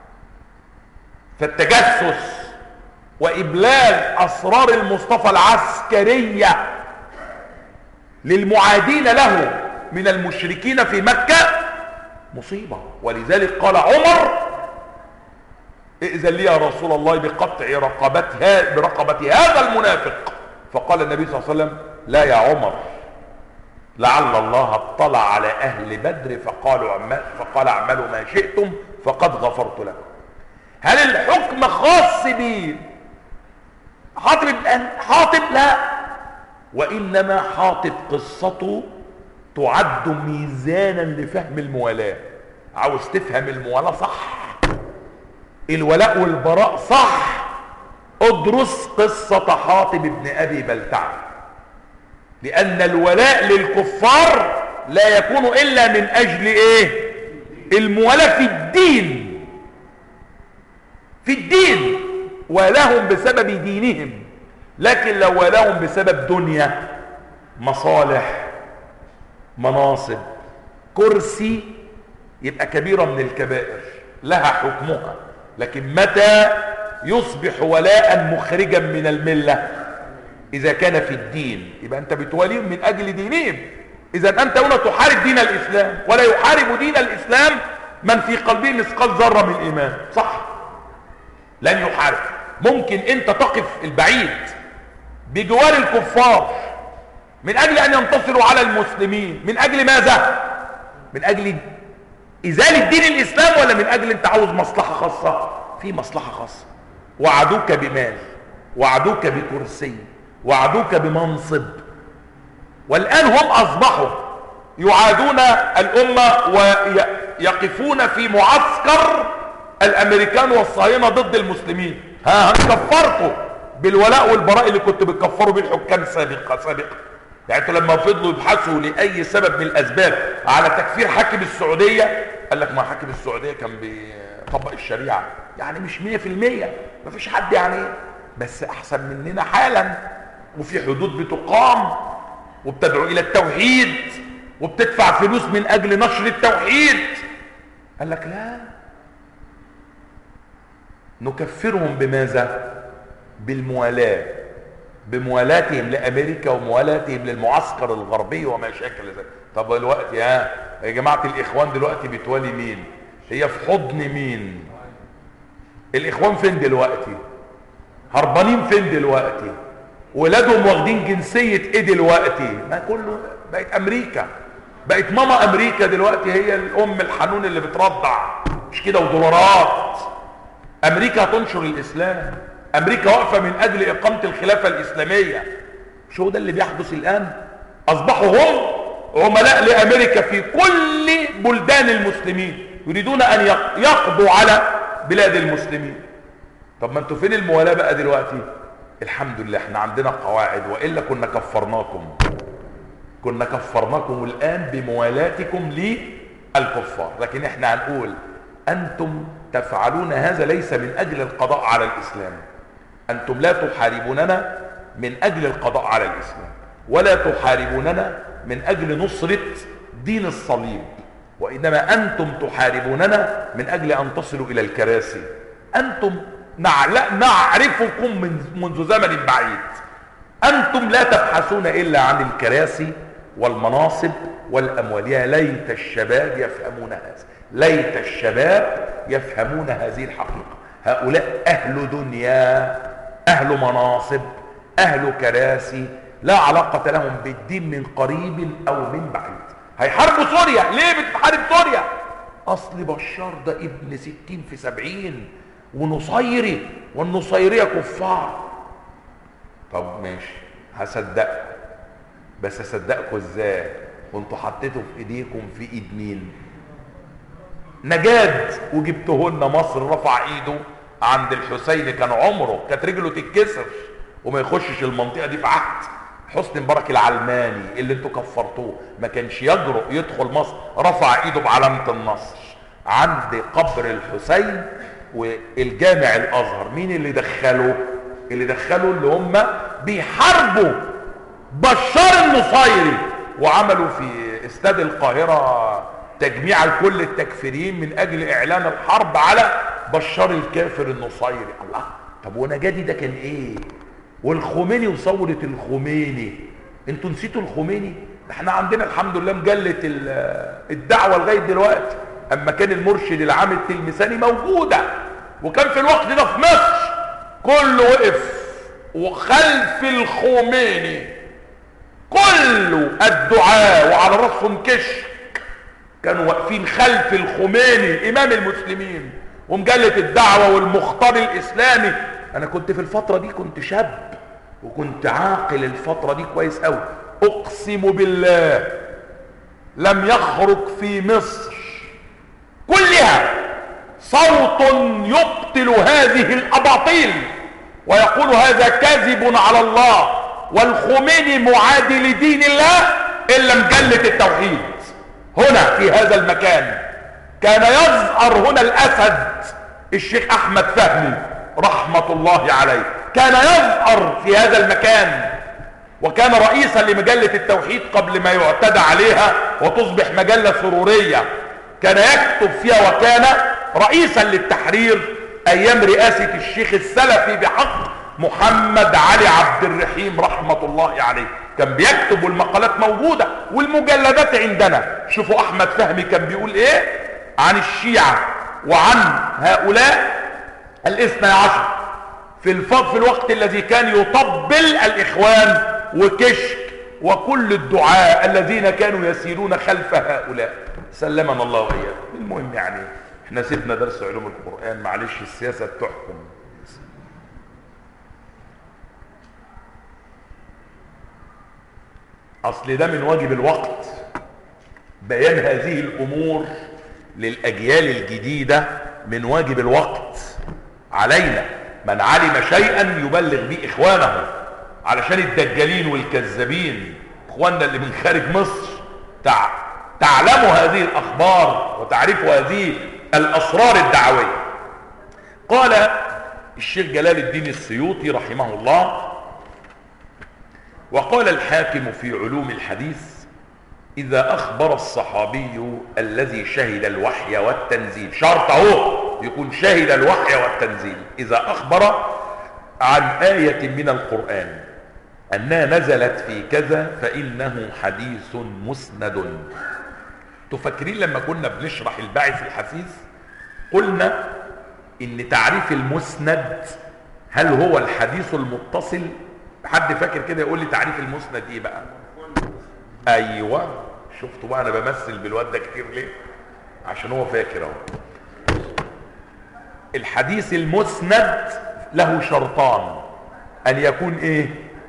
فالتجسس وإبلاغ أسرار المصطفى العسكرية للمعادين له من المشركين في مكة مصيبة. ولذلك قال عمر ائذن لي يا رسول الله بقطع برقبة هذا المنافق. فقال النبي صلى الله عليه وسلم لا يا عمر، لعل الله اطلع على أهل بدر فقال اعملوا ما شئتم فقد غفرت لكم. هل الحكم خاص به حاطب؟ لا، وإنما حاطب قصته تعد ميزانا لفهم الموالاة. عاوز تفهم الموالاة صح، الولاء والبراء صح، ادرس قصة حاطب ابن أبي بلتعة. لأن الولاء للكفار لا يكون إلا من أجل إيه؟ الموالاة في الدين، في الدين ولهم بسبب دينهم. لكن لو ولهم بسبب دنيا، مصالح، مناصب، كرسي، يبقى كبيرة من الكبائر لها حكمها. لكن متى يصبح ولاء مخرجا من الملة؟ إذا كان في الدين، يبقى أنت بتوليهم من أجل دينهم. إذا أنت هنا تحارب دين الإسلام، ولا يحارب دين الإسلام من في قلبه مثقال ذرة من إيمان، صح؟ لن يحارب. ممكن أنت تقف البعيد بجوار الكفار من أجل أن ينتصروا على المسلمين. من أجل ماذا؟ من أجل إزالة دين الإسلام، ولا من أجل أنت عاوز مصلحة خاصة؟ في مصلحة خاصة. وعدوك بمال، وعدوك بكرسي، وعدوك بمنصب. والآن هم أصبحوا يعادون الأمة ويقفون في معسكر الأمريكان والصهاينة ضد المسلمين. هنكفركم بالولاء والبراء اللي كنت بتكفروا بيه الحكام سابقا. يعني انتوا لما فضلوا يبحثوا لأي سبب من الأسباب على تكفير حاكم السعودية، قال لك ما حاكم السعودية كان بيطبق الشريعة، يعني مش 100%، ما فيش حد يعني، بس أحسن مننا حالا، وفي حدود بتقام وبتدعو إلى التوحيد وبتدفع فلوس من أجل نشر التوحيد. قال لك لا، نكفرهم بماذا؟ بالموالاة، بموالاتهم لأمريكا وموالاتهم للمعسكر الغربي وما شاكل ذلك. طب دلوقتي يا جماعة الإخوان دلوقتي بتولي مين؟ هي في حضن مين؟ الإخوان فين دلوقتي؟ هربانين فين دلوقتي؟ ولادهم واخدين جنسية ايه دلوقتي؟ ما كله بقت أمريكا، بقت ماما أمريكا دلوقتي هي الأم الحنون اللي بترضع، مش كده؟ ودولارات. أمريكا هتنشر الإسلام، أمريكا واقفة من أجل إقامة الخلافة الإسلامية. شو ده اللي بيحدث الآن؟ أصبحوا هم عملاء لأمريكا في كل بلدان المسلمين، يريدون أن يقضوا على بلاد المسلمين. طب ما انتوا فين الموالاة بقى دلوقتي؟ الحمد لله احنا عندنا قواعد، وإلا كنا كفرناكم الآن بموالاتكم للكفار. لكن احنا هنقول أنتم تفعلون هذا ليس من أجل القضاء على الإسلام. أنتم لا تحاربوننا من أجل القضاء على الإسلام، ولا تحاربوننا من أجل نصرة دين الصليب، وإنما أنتم تحاربوننا من أجل أن تصلوا إلى الكراسي. أنتم نعرفكم منذ زمن بعيد. أنتم لا تبحثون إلا عن الكراسي والمناصب والأموال. يا ليت الشباب يفهمون هذا، ليت الشباب يفهمون هذه الحقيقة. هؤلاء أهل دنيا، أهل مناصب، أهل كراسي، لا علاقة لهم بالدين من قريب او من بعيد. هيحاربوا سوريا. ليه بتحارب سوريا؟ اصل بشار ده ابن 60 في 70 ونصيري، والنصيرية كفار. طب ماشي هصدقكم، بس اصدقكم ازاي وانتوا حطيتوا في ايديكم في ايد مين؟ نجاد، وجبته لنا مصر، رفع ايده عند الحسين، كان عمره كانت رجله تتكسر وما يخشش المنطقه دي في عهد حسني مبارك العلماني اللي انتوا كفرتوه، ما كانش يجرؤ يدخل مصر، رفع ايده بعلامه النصر عند قبر الحسين والجامع الازهر. مين اللي دخله؟ اللي هم بيحاربوا بشار النصيري، وعملوا في استاد القاهره تجميع لكل التكفيريين من اجل اعلان الحرب على بشار الكافر النصيري. الله، طب ونجادي ده كان ايه؟ والخميني وثوره الخميني، انتوا نسيتوا الخميني؟ احنا عندنا الحمد لله مجله الدعوه لغايه دلوقتي، اما كان المرشد العام التلمساني موجوده، وكان في الوقت ده في مصر كله وقف وخلف الخميني، كله الدعاء وعلى راسهم كشك كانوا واقفين خلف الخميني امام المسلمين. ومجله الدعوه والمختار الاسلامي، انا كنت في الفتره دي كنت شاب وكنت عاقل الفتره دي كويس قوي، اقسم بالله لم يخرج في مصر كلها صوت يبطل هذه الاباطيل ويقول هذا كاذب على الله والخميني معادي لدين الله الا مجله التوحيد. هنا في هذا المكان كان يزأر هنا الاسد الشيخ احمد فهمي رحمه الله عليه، كان يزأر في هذا المكان، وكان رئيسا لمجله التوحيد قبل ما يعتدى عليها وتصبح مجله سروريه. كان يكتب فيها وكان رئيسا للتحرير ايام رئاسه الشيخ السلفي بحق محمد علي عبد الرحيم رحمه الله عليه، كان بيكتب والمقالات موجوده والمجلدات عندنا. شوفوا احمد فهمي كان بيقول ايه عن الشيعه وعن هؤلاء الاثنى عشر في الوقت الذي كان يطبل الاخوان وكشك وكل الدعاء الذين كانوا يسيرون خلف هؤلاء، سلمنا الله واياكم. المهم يعني احنا سيبنا درس علوم القرآن، معلش السياسة بتحكم. اصل ده من واجب الوقت بيان هذه الامور للاجيال الجديدة، من واجب الوقت علينا من علم شيئا يبلغ به اخوانه، علشان الدجالين والكذابين اخواننا اللي من خارج مصر تعلموا هذه الاخبار وتعرفوا هذه الاسرار الدعويه. قال الشيخ جلال الدين السيوطي رحمه الله، وقال الحاكم في علوم الحديث: اذا اخبر الصحابي الذي شهد الوحي والتنزيل، شرط اهو يكون شهد الوحي والتنزيل، اذا اخبر عن آية من القرآن انها نزلت في كذا فانه حديث مسند. تفكرين لما كنا بنشرح الباعث الحثيث قلنا ان تعريف المسند هل هو الحديث المتصل؟ حد فاكر كده يقول لي تعريف المسند ايه بقى؟ ايوه، شفتوا بقى انا بمثل بالواد ده كتير ليه؟ عشان هو فاكر اهو. الحديث المسند له شرطان: ان يكون ايه؟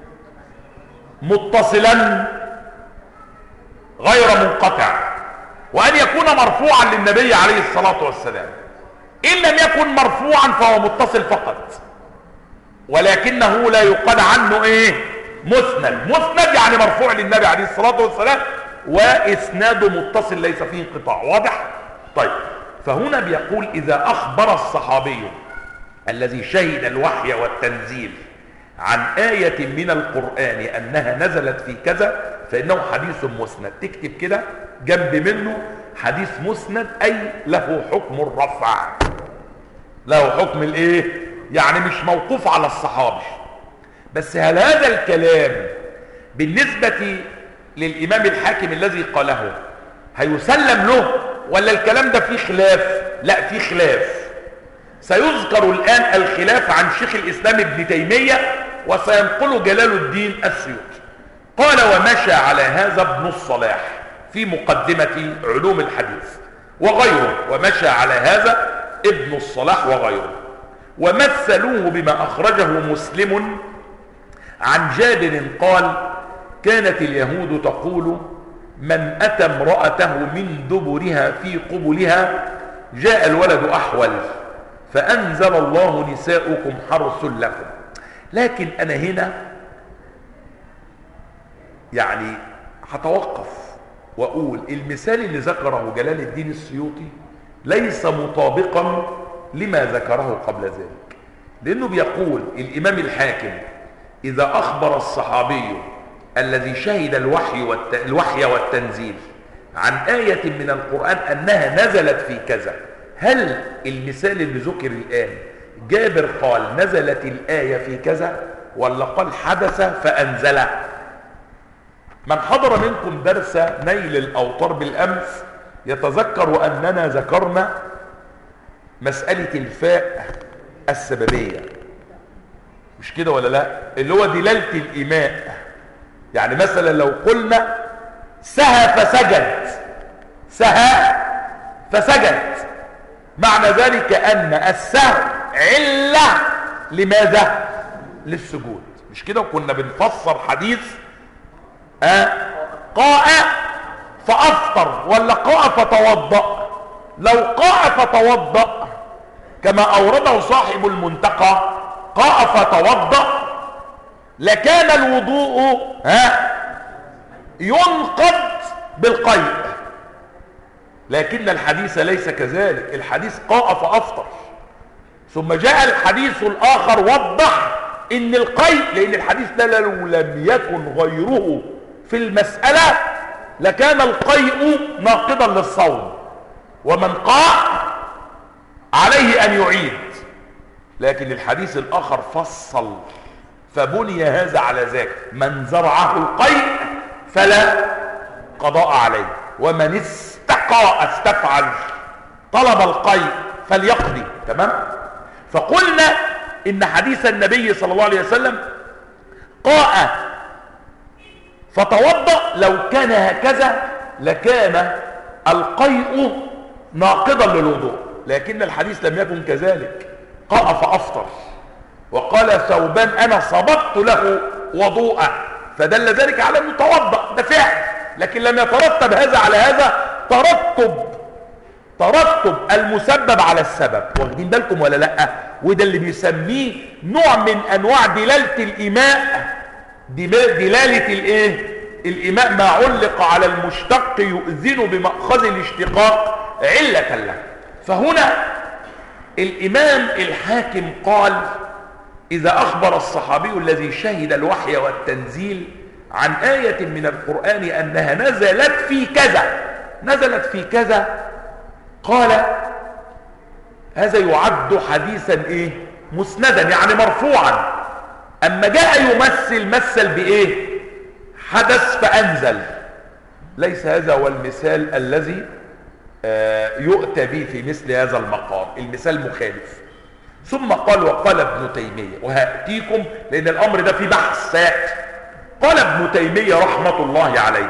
متصلا غير منقطع، وان يكون مرفوعا للنبي عليه الصلاة والسلام. ان لم يكن مرفوعا فهو متصل فقط، ولكنه لا يقال عنه ايه؟ مسند. مسند يعني مرفوع للنبي عليه الصلاة والسلام واسناده متصل ليس فيه انقطاع. واضح؟ طيب، فهنا بيقول اذا اخبر الصحابي الذي شهد الوحي والتنزيل عن آية من القرآن انها نزلت في كذا فانه حديث مسند. تكتب كده جنب منه حديث مسند، اي له حكم الرفع، له حكم الايه؟ يعني مش موقوف على الصحابي. بس هل هذا الكلام بالنسبة للامام الحاكم الذي قاله هيسلم له، ولا الكلام ده فيه خلاف؟ لا، فيه خلاف. سيذكر الان الخلاف عن شيخ الاسلام ابن تيمية وسينقله جلال الدين السيوطي. قال ومشى على هذا ابن الصلاح في مقدمة علوم الحديث وغيره، ومشى على هذا ابن الصلاح وغيره، ومثلوه بما أخرجه مسلم عن جابر قال كانت اليهود تقول من أتى امرأته من دبرها في قبلها جاء الولد أحول، فأنزل الله نساؤكم حرث لكم. لكن أنا هنا يعني هتوقف وأقول المثال اللي ذكره جلال الدين السيوطي ليس مطابقا لما ذكره قبل ذلك، لأنه بيقول الإمام الحاكم إذا أخبر الصحابي الذي شهد الوحي والتنزيل عن آية من القرآن أنها نزلت في كذا، هل المثال اللي ذكر الآن جابر قال نزلت الآية في كذا ولا قال حدث فأنزل؟ من حضر منكم درس نيل الأوطار بالأمس يتذكر أننا ذكرنا مسألة الفاء السببية، مش كده ولا لا؟ اللي هو دلالة الإيماء. يعني مثلا لو قلنا سهى فسجد، سهى فسجد، معنى ذلك أن السهو علة لماذا؟ للسجود، مش كده؟ وكنا بنفسر حديث قاء فأفطر ولا قاء فتوضأ. لو قاء فتوضأ كما أورده صاحب المنتقى قاء فتوضأ لكان الوضوء ينقض بالقيء، لكن الحديث ليس كذلك، الحديث قاء فأفطر. ثم جاء الحديث الآخر وضح ان القيء، لأن الحديث ده لو لم يكن غيره في المسألة لكان القيء ناقضا للصوم، ومن قاء عليه أن يعيد. لكن الحديث الآخر فصل فبني هذا على ذاك، من زرعه القيء فلا قضاء عليه، ومن استفعل طلب القيء فليقضي. تمام؟ فقلنا إن حديث النبي صلى الله عليه وسلم قاء فتوضأ لو كان هكذا لكان القيء ناقضا للوضوء، لكن الحديث لم يكن كذلك، قاء فأفطر. وقال ثوبان أنا صببت له وضوءا، فدل ذلك على أنه توضأ، ده فعل، لكن لم يترتب هذا على هذا ترتب المسبب على السبب. واخدين بالكم ولا لا؟ وده اللي بيسميه نوع من انواع دلالة الإيماء، دلالة الايه؟ الإيماء ما علق على المشتق يؤذن بمأخذ الاشتقاق علة له. فهنا الإمام الحاكم قال إذا أخبر الصحابي الذي شهد الوحي والتنزيل عن آية من القرآن أنها نزلت في كذا، نزلت في كذا، قال هذا يعد حديثا ايه؟ مسندا، يعني مرفوعا. اما جاء مثل بايه؟ حدث فانزل. ليس هذا هو المثال الذي يؤتى به في مثل هذا المقام، المثال مخالف. ثم قال وقال ابن تيمية، وهأتيكم لان الامر ده في بحث سيأتي. قال ابن تيمية رحمة الله عليه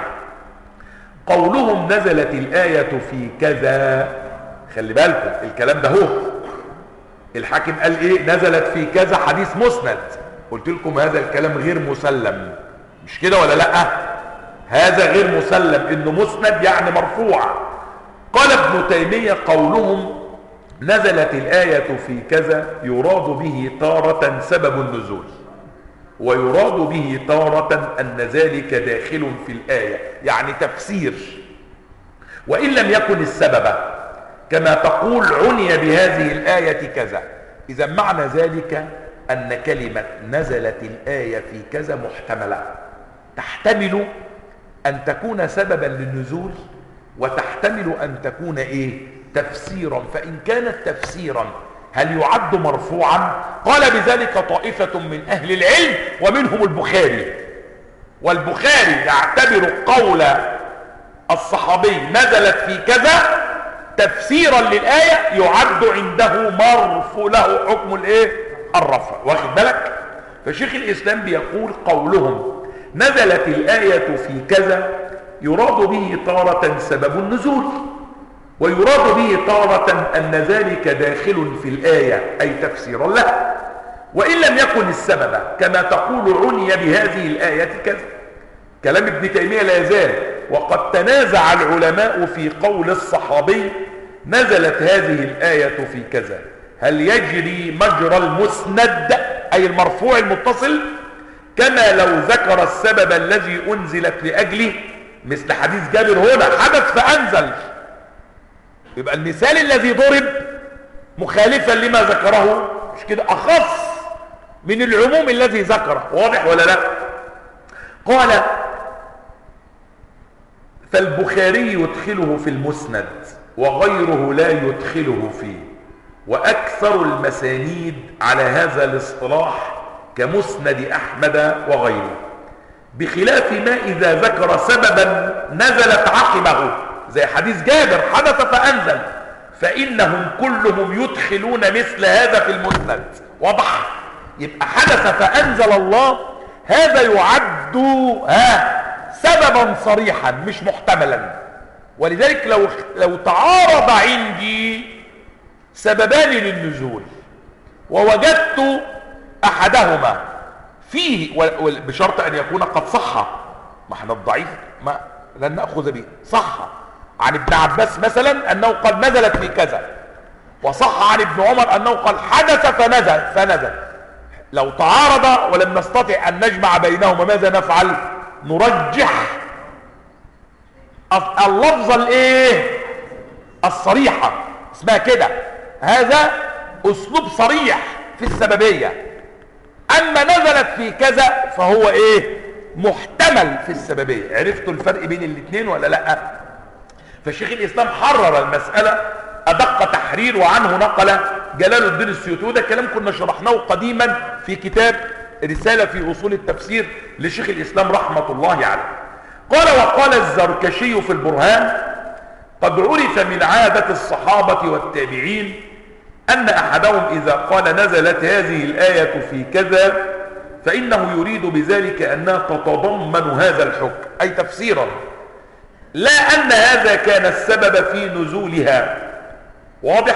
قولهم نزلت الآية في كذا، خلي بالكم الكلام ده هو الحاكم قال ايه؟ نزلت في كذا حديث مسند. قلت لكم هذا الكلام غير مسلم، مش كده ولا لا؟ هذا غير مسلم، انه مسند يعني مرفوع. قال ابن تيمية قولهم نزلت الآية في كذا يراد به تارة سبب النزول، ويراد به تارة أن ذلك داخل في الآية، يعني تفسير، وإن لم يكن السبب كما تقول عني بهذه الآية كذا. إذا معنى ذلك أن كلمة نزلت الآية في كذا محتملة، تحتمل أن تكون سببا للنزول، وتحتمل أن تكون إيه؟ تفسيرا. فإن كانت تفسيرا هل يعد مرفوعا؟ قال بذلك طائفة من أهل العلم ومنهم البخاري، والبخاري يعتبر قول الصحابي نزلت في كذا تفسيرا للآية، يعد عنده مرفوع، له حكم الايه؟ الرفع. واخد بالك؟ فشيخ الإسلام بيقول قولهم نزلت الآية في كذا يراد به تارة سبب النزول، ويراد به تارة أن ذلك داخل في الآية أي تفسيرا له، وإن لم يكن السبب كما تقول عني بهذه الآية كذا. كلام ابن تيمية لا يزال. وقد تنازع العلماء في قول الصحابي نزلت هذه الآية في كذا، هل يجري مجرى المسند أي المرفوع المتصل كما لو ذكر السبب الذي أنزلت لأجله، مثل حديث جابر هنا حدث فأنزل، يبقى المثال الذي ضرب مخالفا لما ذكره، مش كده، أخص من العموم الذي ذكره. واضح ولا لا؟ قال فالبخاري يدخله في المسند وغيره لا يدخله فيه، وأكثر المسانيد على هذا الاصطلاح كمسند أحمد وغيره، بخلاف ما إذا ذكر سببا نزلت عقبه زي حديث جابر حدث فأنزل، فإنهم كلهم يدخلون مثل هذا في المسند. واضح؟ يبقى حدث فأنزل الله هذا يعد سببا صريحا مش محتملا. ولذلك لو تعارض عندي سببان للنزول ووجدت أحدهما فيه بشرط أن يكون قد صح، ما احنا الضعيف ما لن نأخذ به، صح عن ابن عباس مثلا أنه قد نزلت في كذا، وصح عن ابن عمر أنه قد حدث فنزل. لو تعارض ولم نستطع أن نجمع بينهما ماذا نفعل؟ نرجح اللفظة الصريحة، اسمها كده، هذا أسلوب صريح في السببية. أما نزلت في كذا فهو محتمل في السببية. عرفتوا الفرق بين الاثنين ولا لا؟ فالشيخ الإسلام حرر المسألة أدق تحرير، وعنه نقل جلال الدين السيوطي، وده كلام كنا شرحناه قديما في كتاب رسالة في أصول التفسير لشيخ الإسلام رحمة الله عليه. قال وقال الزركشي في البرهان قد عرف من عادة الصحابة والتابعين أن أحدهم إذا قال نزلت هذه الآية في كذا فإنه يريد بذلك أنها تتضمن هذا الحكم أي تفسيرا، لا أن هذا كان السبب في نزولها. واضح؟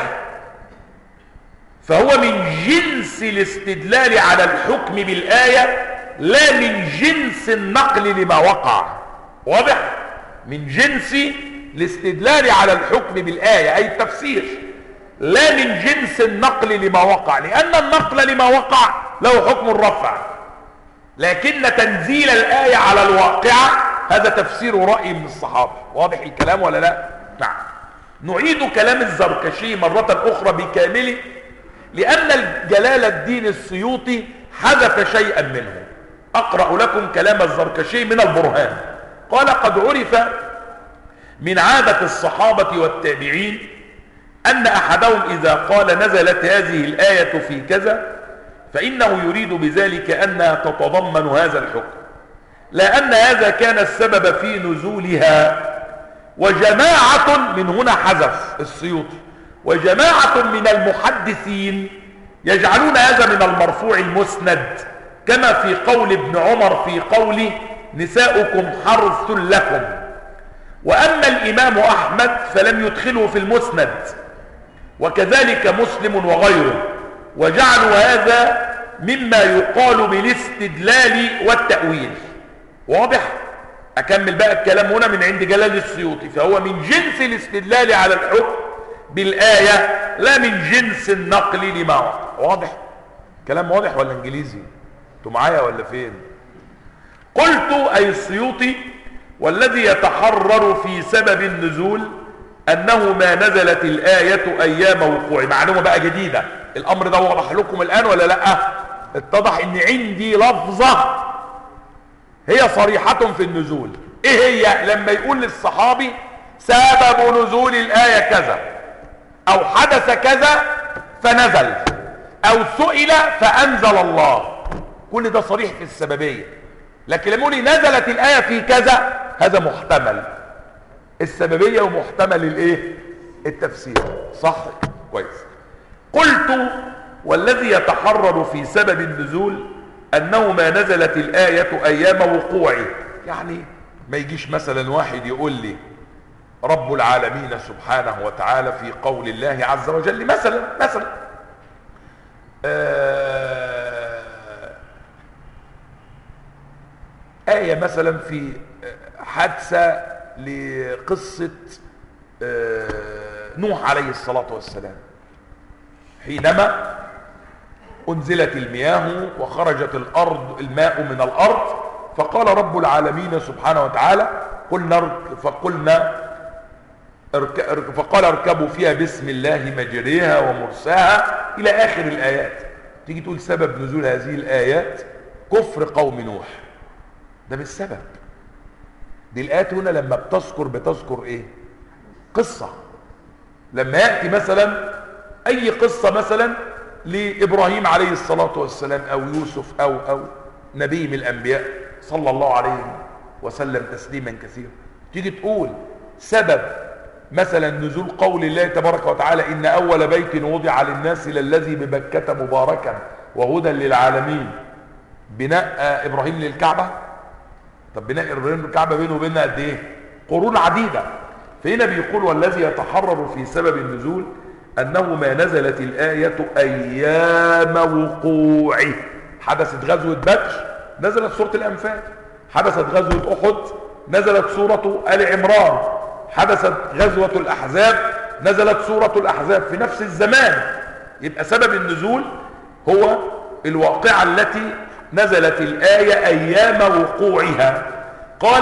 فهو من جنس الاستدلال على الحكم بالآية لا من جنس النقل لما وقع. واضح؟ من جنس الاستدلال على الحكم بالآية أي التفسير، لا من جنس النقل لما وقع، لأن النقل لما وقع له حكم الرفع، لكن تنزيل الآية على الواقعة هذا تفسير رأي من الصحابة. واضح الكلام ولا لا؟ نعم. نعيد كلام الزركشي مرة أخرى بكامله، لأن جلال الدين السيوطي حذف شيئا منه. أقرأ لكم كلام الزركشي من البرهان. قال قد عرف من عادة الصحابة والتابعين أن أحدهم إذا قال نزلت هذه الآية في كذا فإنه يريد بذلك أنها تتضمن هذا الحكم، لا أن هذا كان السبب في نزولها. وجماعة من هنا حذف السيوطي، وجماعة من المحدثين يجعلون هذا من المرفوع المسند، كما في قول ابن عمر في قوله نساؤكم حرث لكم. وأما الإمام أحمد فلم يدخله في المسند، وكذلك مسلم وغيره، وجعلوا هذا مما يقال بالاستدلال والتأويل. واضح؟ أكمل بقى الكلام هنا من عند جلال السيوطي، فهو من جنس الاستدلال على الحكم بالآية لا من جنس النقل لما وقع. واضح؟ كلام واضح ولا انجليزي؟ انتوا معايا ولا فين؟ قلت أي السيوطي والذي يتحرر في سبب النزول أنه ما نزلت الآية أيام وقوع. معلومة بقى جديدة، الأمر ده وضح لكم الآن ولا لأ؟ اتضح ان عندي لفظة هي صريحة في النزول. ايه هي؟ لما يقول للصحابي سبب نزول الآية كذا، او حدث كذا فنزل، او سئل فأنزل الله، كل ده صريح في السببية. لكن لما يقول نزلت الآية في كذا هذا محتمل السببية ومحتمل التفسير. صح؟ كويس. قلت والذي يتحرر في سبب النزول أنه ما نزلت الآية أيام وقوعه. يعني ما يجيش مثلا واحد يقول لي رب العالمين سبحانه وتعالى في قول الله عز وجل مثلا آية مثلا في حادثة لقصة نوح عليه الصلاة والسلام، حينما أنزلت المياه وخرجت الماء من الأرض، فقال رب العالمين سبحانه وتعالى فقال اركبوا فيها بسم الله مجريها ومرساها إلى آخر الآيات. تيجي تقول سبب نزول هذه الآيات كفر قوم نوح، ده مش سبب. دي الآيات هنا لما بتذكر إيه؟ قصة. لما يأتي مثلا أي قصة مثلا لإبراهيم عليه الصلاة والسلام أو يوسف أو نبي من الأنبياء صلى الله عليه وسلم تسليما كثيرا، تيجي تقول سبب مثلا نزول قول الله تبارك وتعالى إن أول بيت وضع للناس للذي ببكة مباركا وهدى للعالمين بناء إبراهيم للكعبة. طب بناء إبراهيم للكعبة بينه وبيننا قد إيه؟ قرون عديدة. فهنا بيقول والذي يتحرر في سبب النزول أنه ما نزلت الآية أيام وقوعه. حدثت غزوة بدر نزلت سورة الأنفال، حدثت غزوة أحد نزلت سورة آل عمران، حدثت غزوة الأحزاب نزلت سورة الأحزاب في نفس الزمان. يبقى سبب النزول هو الواقعة التي نزلت الآية أيام وقوعها. قال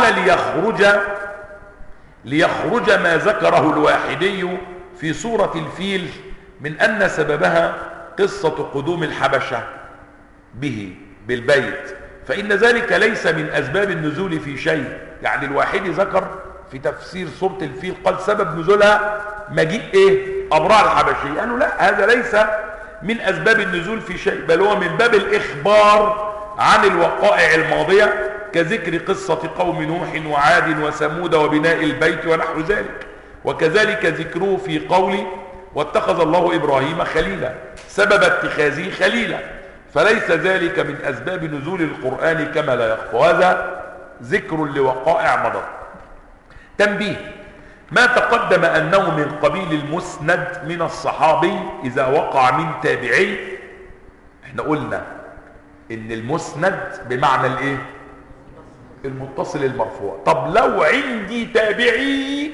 ليخرج ما ذكره الواحدي في سورة الفيل من أن سببها قصة قدوم الحبشة بالبيت، فإن ذلك ليس من أسباب النزول في شيء. يعني الواحدي ذكر في تفسير سورة الفيل قال سبب نزولها مجيء أبراء الحبشية، قالوا لا، هذا ليس من أسباب النزول في شيء، بل هو من باب الإخبار عن الوقائع الماضية كذكر قصة قوم نوح وعاد وثمود وبناء البيت ونحو ذلك. وكذلك ذكره في قوله واتخذ الله إبراهيم خليلا، سبب اتخاذه خليلا، فليس ذلك من أسباب نزول القرآن كما لا يخفى. هذا ذكر لوقائع مضت. تنبيه: ما تقدم أنه من قبيل المسند من الصحابي إذا وقع من تابعي. احنا قلنا إن المسند بمعنى الإيه؟ المتصل المرفوع. طب لو عندي تابعي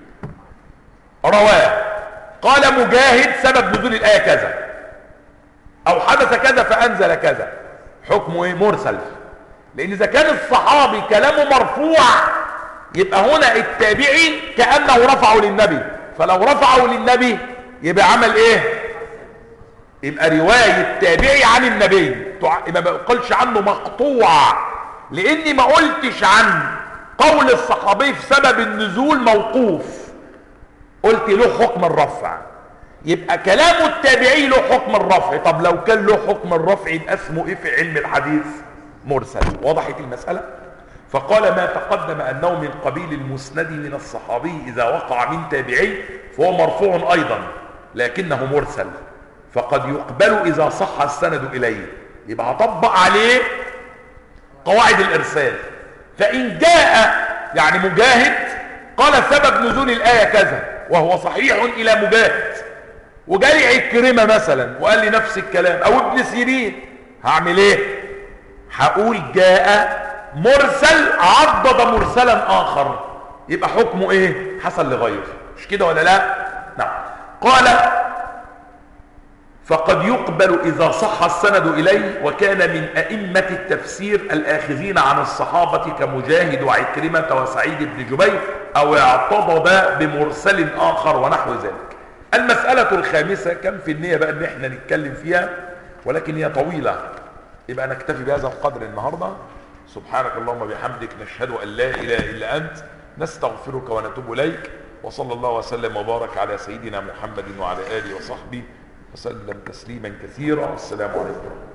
رواه قال مجاهد سبب نزول الآية كذا أو حدث كذا فأنزل كذا، حكمه إيه؟ مرسل. لأن إذا كان الصحابي كلامه مرفوع يبقى هنا التابعي كأنه رفعه للنبي، فلو رفعه للنبي يبقى عمل إيه؟ يبقى رواية تابعي عن النبي، ما بقولش عنه مقطوع، لأني ما قلتش عن قول الصحابي في سبب النزول موقوف، قلت له حكم الرفع. يبقى كلام التابعي له حكم الرفع. طب لو كان له حكم الرفع يبقى اسمه ايه في علم الحديث؟ مرسل. وضحت المسألة؟ فقال ما تقدم أنه من قبيل المسند من الصحابي إذا وقع من تابعي فهو مرفوع أيضا لكنه مرسل، فقد يقبل إذا صح السند إليه. يبقى هطبق عليه قواعد الإرسال. فإن جاء يعني مجاهد قال سبب نزول الآية كذا وهو صحيح إلى مجاهد، وجالي عكرمة مثلا وقال لي نفس الكلام أو ابن سيرين، هعمل ايه؟ هقول جاء مرسل عضد مرسلا آخر، يبقى حكمه ايه؟ حسن لغيره. مش كده ولا لا؟ نعم. قال فقد يقبل إذا صح السند إليه، وكان من أئمة التفسير الآخذين عن الصحابة كمجاهد وعكرمة وسعيد بن جبير، أو اعتضد بمرسل آخر ونحو ذلك. المسألة الخامسة، كم في النية بقى ان احنا نتكلم فيها ولكن هي طويلة، يبقى نكتفي بهذا القدر النهاردة. سبحانك اللهم وبحمدك، نشهد أن لا إله إلا أنت، نستغفرك ونتوب إليك، وصلى الله وسلم وبارك على سيدنا محمد وعلى آله وصحبه وسلم تسليما كثيرا. السلام عليكم.